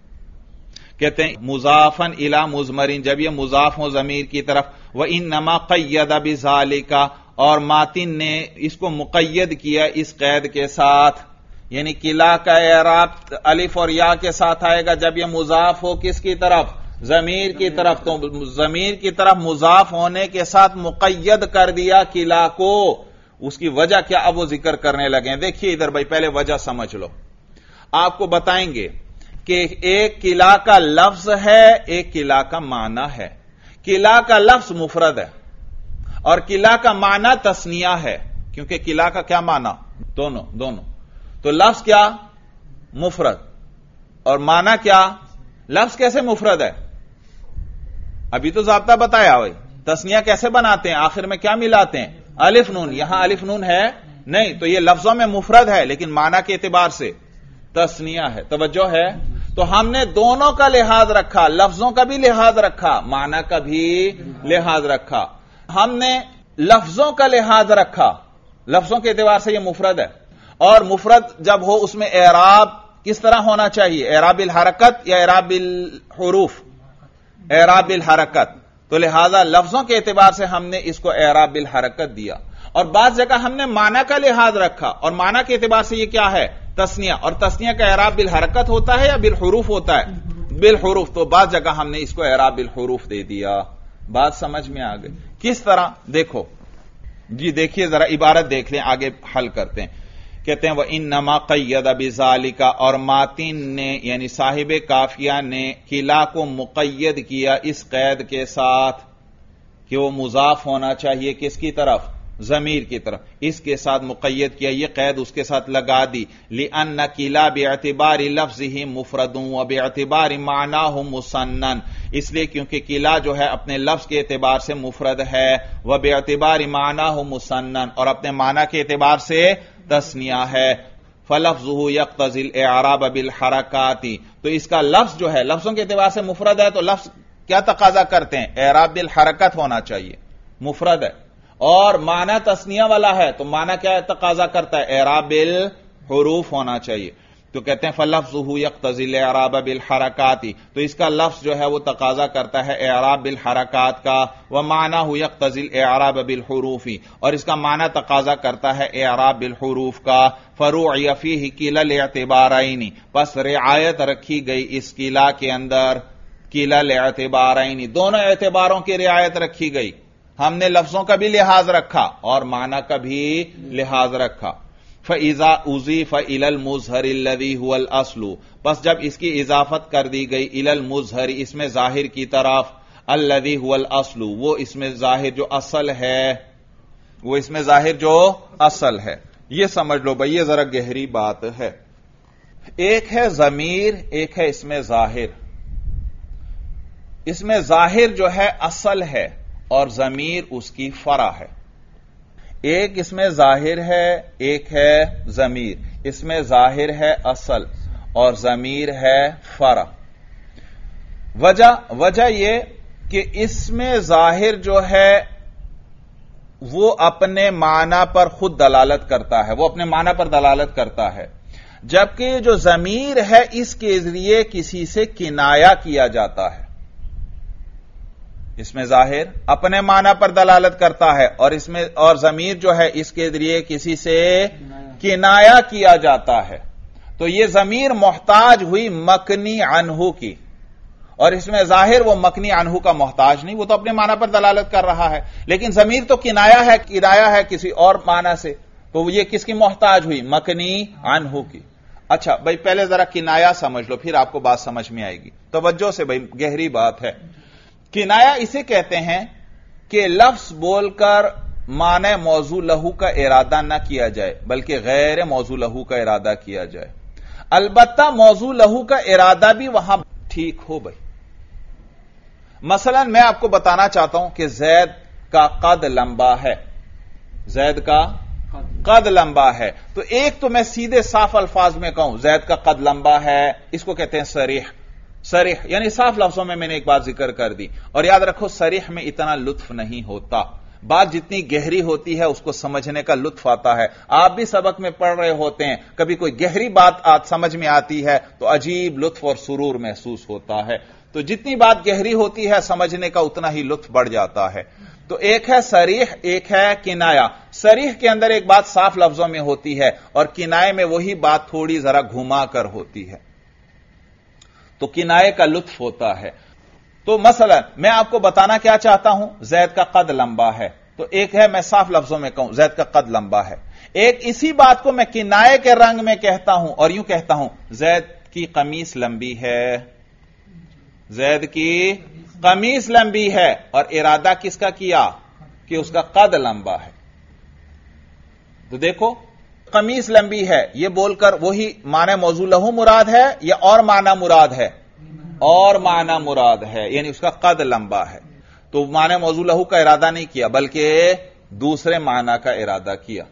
کہتے ہیں مضافن الی مضمرین، جب یہ مضاف ہو ضمیر کی طرف. وانما قید بذالک، اور ماتن نے اس کو مقید کیا اس قید کے ساتھ، یعنی قلعہ کا اعراب الف اور یا کے ساتھ آئے گا جب یہ مضاف ہو کس کی طرف؟ ضمیر کی طرف. تو ضمیر کی طرف مضاف ہونے کے ساتھ مقید کر دیا قلعہ کو. اس کی وجہ کیا اب وہ ذکر کرنے لگے. دیکھیے ادھر بھائی، پہلے وجہ سمجھ لو. آپ کو بتائیں گے کہ ایک قلعہ کا لفظ ہے، ایک قلعہ کا معنی ہے. قلعہ کا لفظ مفرد ہے اور قلعہ کا معنی تثنیہ ہے، کیونکہ قلعہ کا کیا معنی؟ دونوں. تو لفظ کیا؟ مفرد. اور معنی کیا؟ لفظ کیسے مفرد ہے؟ ابھی تو ضابطہ بتایا بھائی. تثنیہ کیسے بناتے ہیں؟ آخر میں کیا ملاتے ہیں؟ الف نون. یہاں الف نون ہے نہیں، تو یہ لفظوں میں مفرد ہے لیکن معنی کے اعتبار سے تثنیہ ہے. توجہ ہے. تو ہم نے دونوں کا لحاظ رکھا، لفظوں کا بھی لحاظ رکھا، معنی کا بھی لحاظ رکھا. ہم نے لفظوں کا لحاظ رکھا، لفظوں کے اعتبار سے یہ مفرد ہے. اور مفرد جب ہو اس میں اعراب کس طرح ہونا چاہیے؟ اعراب بالحرکت یا اعراب بالحروف؟ اعراب بالحرکت. تو لہذا لفظوں کے اعتبار سے ہم نے اس کو اعراب بالحرکت دیا. اور بعض جگہ ہم نے معنی کا لحاظ رکھا اور معنی کے اعتبار سے یہ کیا ہے؟ تثنیہ. اور تثنیہ کا اعراب بالحرکت ہوتا ہے یا بالحروف ہوتا ہے؟ بالحروف. تو بعض جگہ ہم نے اس کو اعراب بالحروف دے دیا. بات سمجھ میں آ گئی؟ کس طرح؟ دیکھو جی، دیکھیے ذرا عبارت دیکھ لیں، آگے حل کرتے ہیں. کہتے ہیں وَإِنَّمَا قَيَّدَ بِذَالِكَ، اور ماتن نے یعنی صاحب کافیہ نے قلعہ کو مقید کیا اس قید کے ساتھ کہ وہ مضاف ہونا چاہیے کس کی طرف؟ ضمیر کی طرف. اس کے ساتھ مقید کیا, یہ قید اس کے ساتھ لگا دی, لِأَنَّ كِلَا بِاعْتِبَارِ لَفْظِهِ مُفْرَدٌ وَبِاعْتِبَارِ مَعْنَاهُ مُثَنًّى, اس لیے کیونکہ قلعہ جو ہے اپنے لفظ کے اعتبار سے مفرد ہے, وَبِاعْتِبَارِ مَعْنَاهُ مُثَنًّى, اور اپنے معنی کے اعتبار سے تثنیہ ہے. فَلَفْظُهُ يَقْتَضِي الْإِعْرَابَ بِالْحَرَكَاتِ, تو اس کا لفظ جو ہے لفظوں کے اعتبار سے مفرد ہے, تو لفظ کیا تقاضا کرتے ہیں؟ اعراب بالحرکت ہونا چاہیے, مفرد ہے. اور معنی تثنیہ والا ہے تو معنی کیا تقاضا کرتا ہے؟ اعراب بالحروف ہونا چاہیے. تو کہتے ہیں فَلَفْظُهُ يَقْتَضِي الْإِعْرَابَ بِالْحَرَكَاتِ, تو اس کا لفظ جو ہے وہ تقاضا کرتا ہے اعراب بالحرکات کا. وَمَعْنَاهُ يَقْتَضِي الْإِعْرَابَ بِالْحُرُوفِ, اور اس کا معنی تقاضا کرتا ہے اعراب بالحروف کا. فَرُعِيَ فِيهِ كِلَا الْاعْتِبَارَيْنِ, پس رعایت رکھی گئی اس قلعہ کے اندر کِلَا الْاعْتِبَارَيْنِ, دونوں اعتباروں کی رعایت رکھی گئی. ہم نے لفظوں کا بھی لحاظ رکھا اور معنی کا بھی لحاظ رکھا. فَإِذَا أُضِيفَ إِلَى الْمُظْهَرِ الَّذِي هُوَ الْأَصْلُ, پس جب اس کی اضافت کر دی گئی إِلَى الْمُظْهَرِ, اس میں ظاہر کی طرف, الَّذِي هُوَ الْأَصْلُ, وہ اس میں ظاہر جو اصل ہے, وہ اس میں ظاہر جو اصل ہے. یہ سمجھ لو بھئی, یہ ذرا گہری بات ہے. ایک ہے ضمیر, ایک ہے اس میں ظاہر. اس میں ظاہر جو ہے اصل ہے اور ضمیر اس کی فرع ہے. ایک اس میں ظاہر ہے, ایک ہے ضمیر. اس میں ظاہر ہے اصل اور ضمیر ہے فرع. وجہ یہ کہ اس میں ظاہر جو ہے وہ اپنے معنی پر خود دلالت کرتا ہے, وہ اپنے معنی پر دلالت کرتا ہے, جبکہ جو ضمیر ہے اس کے ذریعے کسی سے کنایہ کیا جاتا ہے. اس میں ظاہر اپنے معنی پر دلالت کرتا ہے اور ضمیر جو ہے اس کے ذریعے کسی سے کنایہ کیا جاتا ہے. تو یہ ضمیر محتاج ہوئی مکنی عنہ کی, اور اس میں ظاہر وہ مکنی عنہ کا محتاج نہیں, وہ تو اپنے معنی پر دلالت کر رہا ہے. لیکن ضمیر تو کنایہ ہے کسی اور معنی سے, تو یہ کس کی محتاج ہوئی؟ مکنی عنہ کی. اچھا بھائی, پہلے ذرا کنایہ سمجھ لو, پھر آپ کو بات سمجھ میں آئے گی. توجہ سے بھائی, گہری بات ہے. کنایہ اسے کہتے ہیں کہ لفظ بول کر معنی موضوع لہو کا ارادہ نہ کیا جائے بلکہ غیر موضوع لہو کا ارادہ کیا جائے. البتہ موضوع لہو کا ارادہ بھی وہاں ٹھیک ہو بھائی. مثلا میں آپ کو بتانا چاہتا ہوں کہ زید کا قد لمبا ہے, زید کا قد لمبا ہے. تو ایک تو میں سیدھے صاف الفاظ میں کہوں زید کا قد لمبا ہے, اس کو کہتے ہیں صریح. صریح یعنی صاف لفظوں میں نے ایک بات ذکر کر دی. اور یاد رکھو صریح میں اتنا لطف نہیں ہوتا, بات جتنی گہری ہوتی ہے اس کو سمجھنے کا لطف آتا ہے. آپ بھی سبق میں پڑھ رہے ہوتے ہیں, کبھی کوئی گہری بات سمجھ میں آتی ہے تو عجیب لطف اور سرور محسوس ہوتا ہے. تو جتنی بات گہری ہوتی ہے سمجھنے کا اتنا ہی لطف بڑھ جاتا ہے. تو ایک ہے صریح, ایک ہے کنایہ. صریح کے اندر ایک بات صاف لفظوں میں ہوتی ہے اور کنایے میں وہی بات تھوڑی ذرا گھما کر ہوتی ہے, تو کنایے کا لطف ہوتا ہے. تو مثلا میں آپ کو بتانا کیا چاہتا ہوں, زید کا قد لمبا ہے. تو ایک ہے میں صاف لفظوں میں کہوں زید کا قد لمبا ہے, ایک اسی بات کو میں کنایے کے رنگ میں کہتا ہوں اور یوں کہتا ہوں زید کی قمیص لمبی ہے, زید کی قمیص لمبی ہے, اور ارادہ کس کا کیا کہ اس کا قد لمبا ہے. تو دیکھو قمیص لمبی ہے یہ بول کر وہی معنی موضوع لہو مراد ہے یا اور معنی مراد ہے؟ اور معنی مراد ہے, یعنی اس کا قد لمبا ہے. تو معنی موضوع لہو کا ارادہ نہیں کیا بلکہ دوسرے معنی کا ارادہ کیا.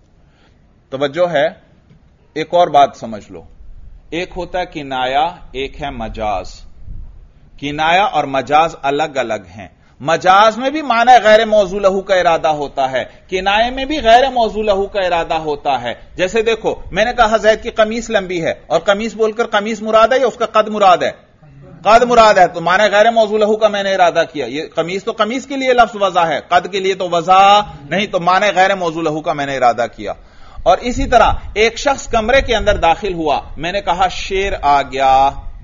توجہ ہے. ایک اور بات سمجھ لو, ایک ہوتا ہے کنایہ, ایک ہے مجاز. کنایہ اور مجاز الگ الگ ہیں. مجاز میں بھی معنی غیر موضوع لہو کا ارادہ ہوتا ہے, کنایے میں بھی غیر موضوع لہو کا ارادہ ہوتا ہے. جیسے دیکھو میں نے کہا زید کی قمیص لمبی ہے, اور قمیص بول کر قمیص مراد ہے یا اس کا قد مراد ہے؟ قد مراد ہے, تو معنی غیر موضوع لہو کا میں نے ارادہ کیا. یہ قمیص تو قمیص کے لیے لفظ وضع ہے, قد کے لیے تو وضع نہیں, تو معنی غیر موضوع لہو کا میں نے ارادہ کیا. اور اسی طرح ایک شخص کمرے کے اندر داخل ہوا, میں نے کہا شیر آ گیا.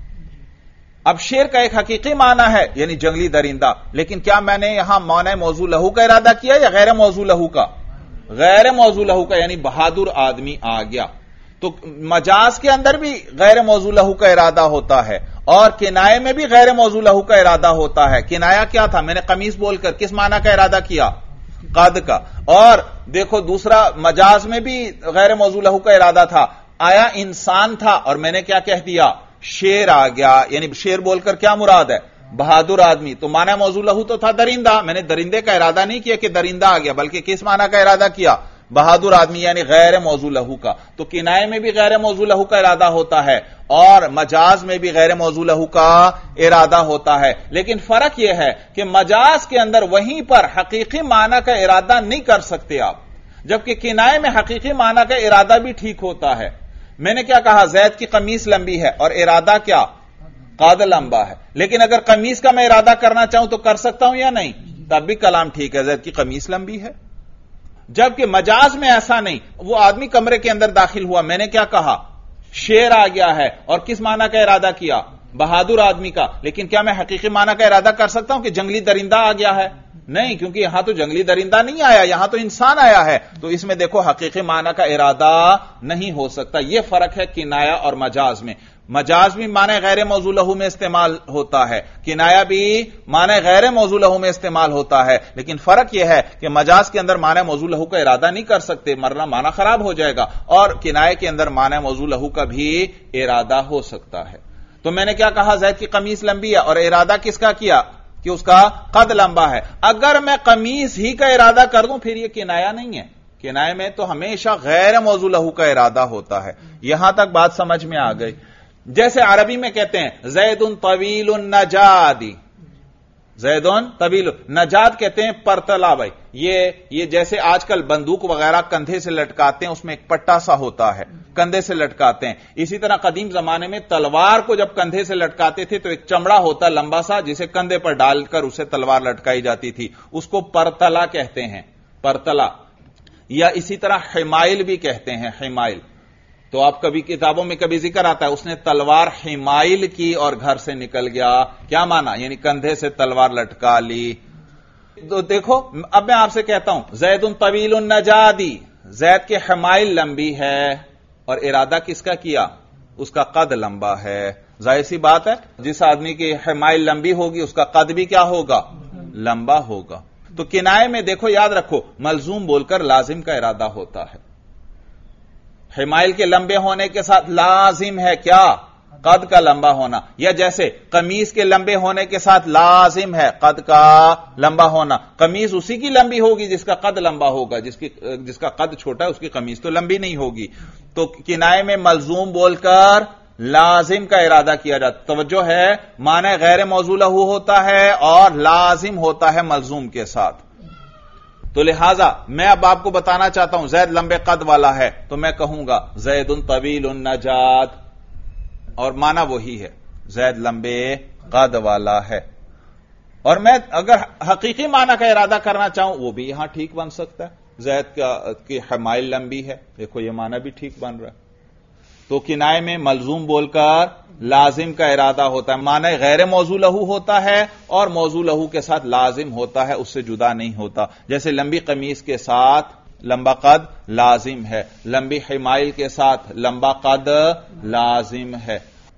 اب شیر کا ایک حقیقی معنی ہے یعنی جنگلی درندہ, لیکن کیا میں نے یہاں معنی موضوع لہو کا ارادہ کیا یا غیر موضوع لہو کا؟ غیر موضوع لہو کا, یعنی بہادر آدمی آ گیا. تو مجاز کے اندر بھی غیر موضوع لہو کا ارادہ ہوتا ہے اور کنایے میں بھی غیر موضوع لہو کا ارادہ ہوتا ہے. کنایہ کیا تھا؟ میں نے قمیص بول کر کس معنی کا ارادہ کیا؟ قد کا. اور دیکھو دوسرا مجاز میں بھی غیر موضوع لہو کا ارادہ تھا. آیا انسان تھا اور میں نے کیا کہہ دیا؟ شیر آ گیا. یعنی شیر بول کر کیا مراد ہے؟ بہادر آدمی. تو معنی موضوع لہو تو تھا درندہ. میں نے درندے کا ارادہ نہیں کیا کہ درندہ آ گیا، بلکہ کس معنی کا ارادہ کیا؟ بہادر آدمی، یعنی غیر موضوع لہو کا. تو کنایے میں بھی غیر موضوع لہو کا ارادہ ہوتا ہے اور مجاز میں بھی غیر موضوع لہو کا ارادہ ہوتا ہے. لیکن فرق یہ ہے کہ مجاز کے اندر وہیں پر حقیقی معنی کا ارادہ نہیں کر سکتے آپ، جبکہ کنایے میں حقیقی معنی کا ارادہ بھی ٹھیک ہوتا ہے. میں نے کیا کہا؟ زید کی قمیص لمبی ہے اور ارادہ کیا؟ قد لمبا ہے. لیکن اگر قمیص کا میں ارادہ کرنا چاہوں تو کر سکتا ہوں یا نہیں؟ تب بھی کلام ٹھیک ہے، زید کی قمیص لمبی ہے. جبکہ مجاز میں ایسا نہیں. وہ آدمی کمرے کے اندر داخل ہوا، میں نے کیا کہا؟ شیر آ گیا ہے، اور کس معنی کا ارادہ کیا؟ بہادر آدمی کا. لیکن کیا میں حقیقی معنی کا ارادہ کر سکتا ہوں کہ جنگلی درندہ آ گیا ہے؟ نہیں، کیونکہ یہاں تو جنگلی درندہ نہیں آیا، یہاں تو انسان آیا ہے. تو اس میں دیکھو حقیقی معنی کا ارادہ نہیں ہو سکتا. یہ فرق ہے کنایہ اور مجاز میں. مجاز بھی معنی غیر موضوع لہو میں استعمال ہوتا ہے، کنایہ بھی معنی غیر موضوع لہو میں استعمال ہوتا ہے. لیکن فرق یہ ہے کہ مجاز کے اندر معنی موضوع لہو کا ارادہ نہیں کر سکتے، ورنہ معنی خراب ہو جائے گا، اور کنایہ کے اندر معنی موضوع لہو کا بھی ارادہ ہو سکتا ہے. تو میں نے کیا کہا؟ زید کی قمیص لمبی ہے، اور ارادہ کس کا کیا؟ کہ اس کا قد لمبا ہے. اگر میں قمیص ہی کا ارادہ کر دوں پھر یہ کنایہ نہیں ہے. کنایہ میں تو ہمیشہ غیر موضوع لہو کا ارادہ ہوتا ہے. یہاں تک بات سمجھ میں آ گئی. جیسے عربی میں کہتے ہیں زید طویل النجاد، زید طویل نجاد کہتے ہیں پرتلا. بھائی یہ جیسے آج کل بندوق وغیرہ کندھے سے لٹکاتے ہیں، اس میں ایک پٹا سا ہوتا ہے، کندھے سے لٹکاتے ہیں. اسی طرح قدیم زمانے میں تلوار کو جب کندھے سے لٹکاتے تھے تو ایک چمڑا ہوتا لمبا سا جسے کندھے پر ڈال کر اسے تلوار لٹکائی جاتی تھی، اس کو پرتلا کہتے ہیں. پرتلا. یا اسی طرح حمائل بھی کہتے ہیں، حمائل. تو آپ کبھی کتابوں میں کبھی ذکر آتا ہے اس نے تلوار حمائل کی اور گھر سے نکل گیا. کیا معنی؟ یعنی کندھے سے تلوار لٹکا لی. تو دیکھو اب میں آپ سے کہتا ہوں زید طویل النجادی، زید کے حمائل لمبی ہے اور ارادہ کس کا کیا؟ اس کا قد لمبا ہے. ظاہر سی بات ہے جس آدمی کی حمائل لمبی ہوگی اس کا قد بھی کیا ہوگا؟ لمبا ہوگا. تو کنایے میں دیکھو یاد رکھو ملزوم بول کر لازم کا ارادہ ہوتا ہے. حمائل کے لمبے ہونے کے ساتھ لازم ہے کیا؟ قد کا لمبا ہونا. یا جیسے قمیص کے لمبے ہونے کے ساتھ لازم ہے قد کا لمبا ہونا. قمیص اسی کی لمبی ہوگی جس کا قد لمبا ہوگا، جس کا قد چھوٹا ہے اس کی قمیص تو لمبی نہیں ہوگی. تو کنایے میں ملزوم بول کر لازم کا ارادہ کیا جاتا. توجہ ہے، معنی غیر موضوع لہو ہوتا ہے اور لازم ہوتا ہے ملزوم کے ساتھ. تو لہذا میں اب آپ کو بتانا چاہتا ہوں زید لمبے قد والا ہے تو میں کہوں گا زید طویل النجاد، اور معنی وہی ہے زید لمبے قد والا ہے. اور میں اگر حقیقی معنی کا ارادہ کرنا چاہوں وہ بھی یہاں ٹھیک بن سکتا ہے، زید کی حمائل لمبی ہے، دیکھو یہ معنی بھی ٹھیک بن رہا ہے. تو کنایے میں ملزوم بول کر لازم کا ارادہ ہوتا ہے. معنی غیر موضوع لہو ہوتا ہے اور موضوع لہو کے ساتھ لازم ہوتا ہے، اس سے جدا نہیں ہوتا. جیسے لمبی قمیص کے ساتھ لمبا قد لازم ہے، لمبی حمائل کے ساتھ لمبا قد لازم ہے.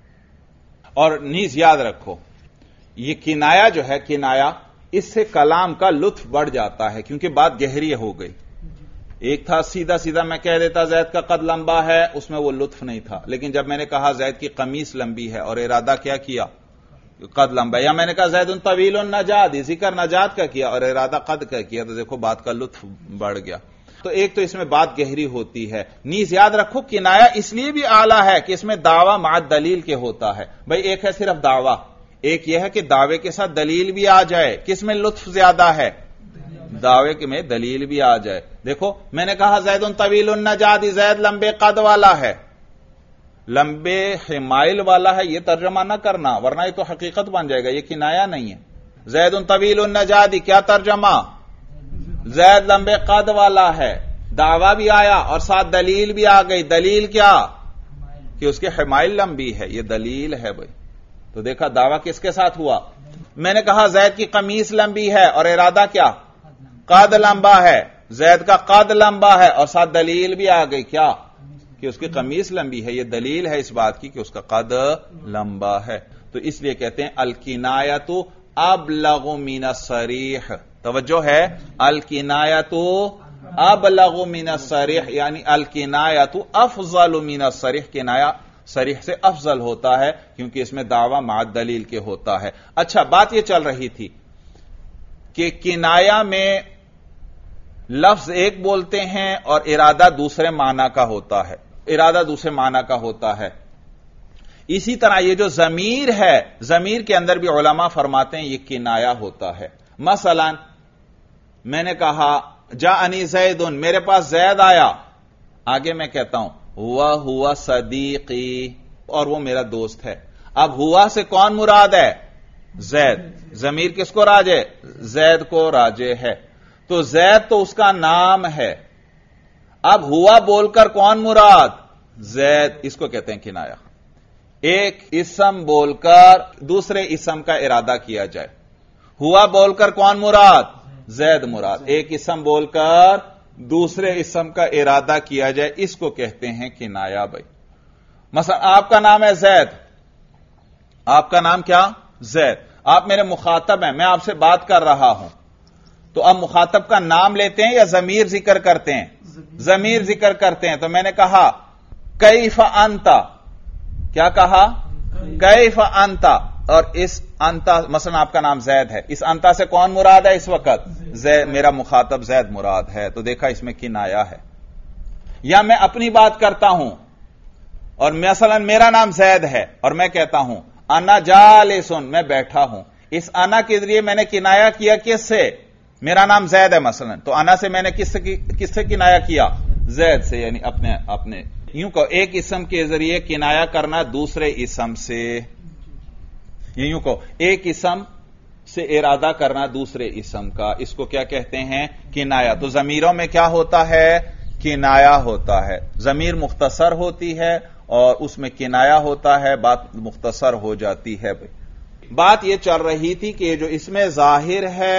اور نیز یاد رکھو یہ کنایہ جو ہے، کنایہ اس سے کلام کا لطف بڑھ جاتا ہے کیونکہ بات گہری ہو گئی. ایک تھا سیدھا سیدھا میں کہہ دیتا زید کا قد لمبا ہے، اس میں وہ لطف نہیں تھا. لیکن جب میں نے کہا زید کی قمیص لمبی ہے اور ارادہ کیا کیا؟ قد لمبا. یا میں نے کہا زید طویل النجاد، ذکر نجات کا کیا اور ارادہ قد کا کیا، تو دیکھو بات کا لطف بڑھ گیا. تو ایک تو اس میں بات گہری ہوتی ہے. نیز یاد رکھو کنایہ اس لیے بھی اعلیٰ ہے کہ اس میں دعویٰ مع دلیل کے ہوتا ہے. بھائی ایک ہے صرف دعویٰ، ایک یہ ہے کہ دعوے کے ساتھ دلیل بھی آ جائے. کس میں لطف زیادہ ہے؟ دعوے میں دلیل بھی آ جائے. دیکھو میں نے کہا زید طویل النجاد، زید لمبے قد والا ہے، لمبے حمائل والا ہے، یہ ترجمہ نہ کرنا ورنہ یہ تو حقیقت بن جائے گا، یہ کنایہ نہیں ہے. زید طویل النجاد کیا ترجمہ؟ زید لمبے قد والا ہے. دعویٰ بھی آیا اور ساتھ دلیل بھی آ گئی. دلیل کیا؟ کہ اس کے حمائل لمبی ہے، یہ دلیل ہے. بھائی تو دیکھا دعویٰ کس کے ساتھ ہوا؟ میں نے کہا زید کی قمیص لمبی ہے اور ارادہ کیا؟ قد لمبا ہے. زید کا قد لمبا ہے اور ساتھ دلیل بھی آ گئی کیا؟ کہ اس کی قمیص لمبی ہے. یہ دلیل ہے اس بات کی کہ اس کا قد لمبا ہے. تو اس لیے کہتے ہیں الکنایۃ ابلغ من الصریح. توجہ ہے، الکنایۃ ابلغ من الصریح، یعنی الکنایۃ افضل من الصریح، کنایا صریح سے افضل ہوتا ہے کیونکہ اس میں دعویٰ مع دلیل کے ہوتا ہے۔ اچھا، بات یہ چل رہی تھی کہ کنایا میں لفظ ایک بولتے ہیں اور ارادہ دوسرے معنی کا ہوتا ہے، ارادہ دوسرے معنی کا ہوتا ہے۔ اسی طرح یہ جو ضمیر ہے، ضمیر کے اندر بھی علماء فرماتے ہیں یہ کنایا ہوتا ہے۔ مثلا میں نے کہا جاءنی زید، میرے پاس زید آیا، آگے میں کہتا ہوں ہوا صدیقی، اور وہ میرا دوست ہے۔ اب ہوا سے کون مراد ہے؟ زید۔ ضمیر کس کو راجع؟ زید کو راجع ہے، تو زید تو اس کا نام ہے۔ اب ہوا بول کر کون مراد؟ زید، اس کو کہتے ہیں کنایا۔ ایک اسم بول کر دوسرے اسم کا ارادہ کیا جائے۔ ہوا بول کر کون مراد؟ زید مراد۔ ایک اسم بول کر دوسرے اسم کا ارادہ کیا جائے، اس کو کہتے ہیں کنایا بھائی۔ مثلا آپ کا نام ہے زید، آپ کا نام کیا؟ زید۔ آپ میرے مخاطب ہیں، میں آپ سے بات کر رہا ہوں، تو اب مخاطب کا نام لیتے ہیں یا ضمیر ذکر کرتے ہیں؟ ضمیر ذکر کرتے ہیں۔ تو میں نے کہا کیف انت، کیا کہا؟ کیف انت، اور اس انتا، مثلا آپ کا نام زید ہے، اس انتا سے کون مراد ہے اس وقت؟ زید، میرا مخاطب زید مراد ہے، تو دیکھا اس میں کنایا ہے۔ یا میں اپنی بات کرتا ہوں اور مثلا میرا نام زید ہے اور میں کہتا ہوں انا جالسن، میں بیٹھا ہوں، اس انا کے ذریعے میں نے کنایا کیا کس سے؟ میرا نام زید ہے مثلا، تو انا سے میں نے کس سے کنایا کیا؟ زید سے، یعنی اپنے یوں کہ ایک اسم کے ذریعے کنایا کرنا دوسرے اسم سے، یوں کہ ایک اسم سے ارادہ کرنا دوسرے اسم کا، اس کو کیا کہتے ہیں؟ کنایا۔ تو ضمیروں میں کیا ہوتا ہے؟ کنایا ہوتا ہے۔ ضمیر مختصر ہوتی ہے اور اس میں کنایا ہوتا ہے، بات مختصر ہو جاتی ہے۔ بات یہ چل رہی تھی کہ جو اس میں ظاہر ہے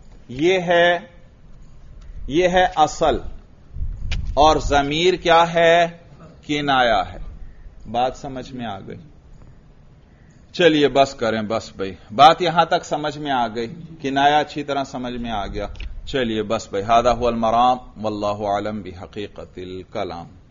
یہ ہے اصل، اور ضمیر کیا ہے؟ کنایا ہے۔ بات سمجھ میں آ گئی؟ چلیے بس کریں، بس بھائی، بات یہاں تک سمجھ میں آ گئی، کنایا اچھی طرح سمجھ میں آ گیا۔ چلیے بس بھائی، ھذا ھو المرام واللہ اعلم بحقیقت الکلام۔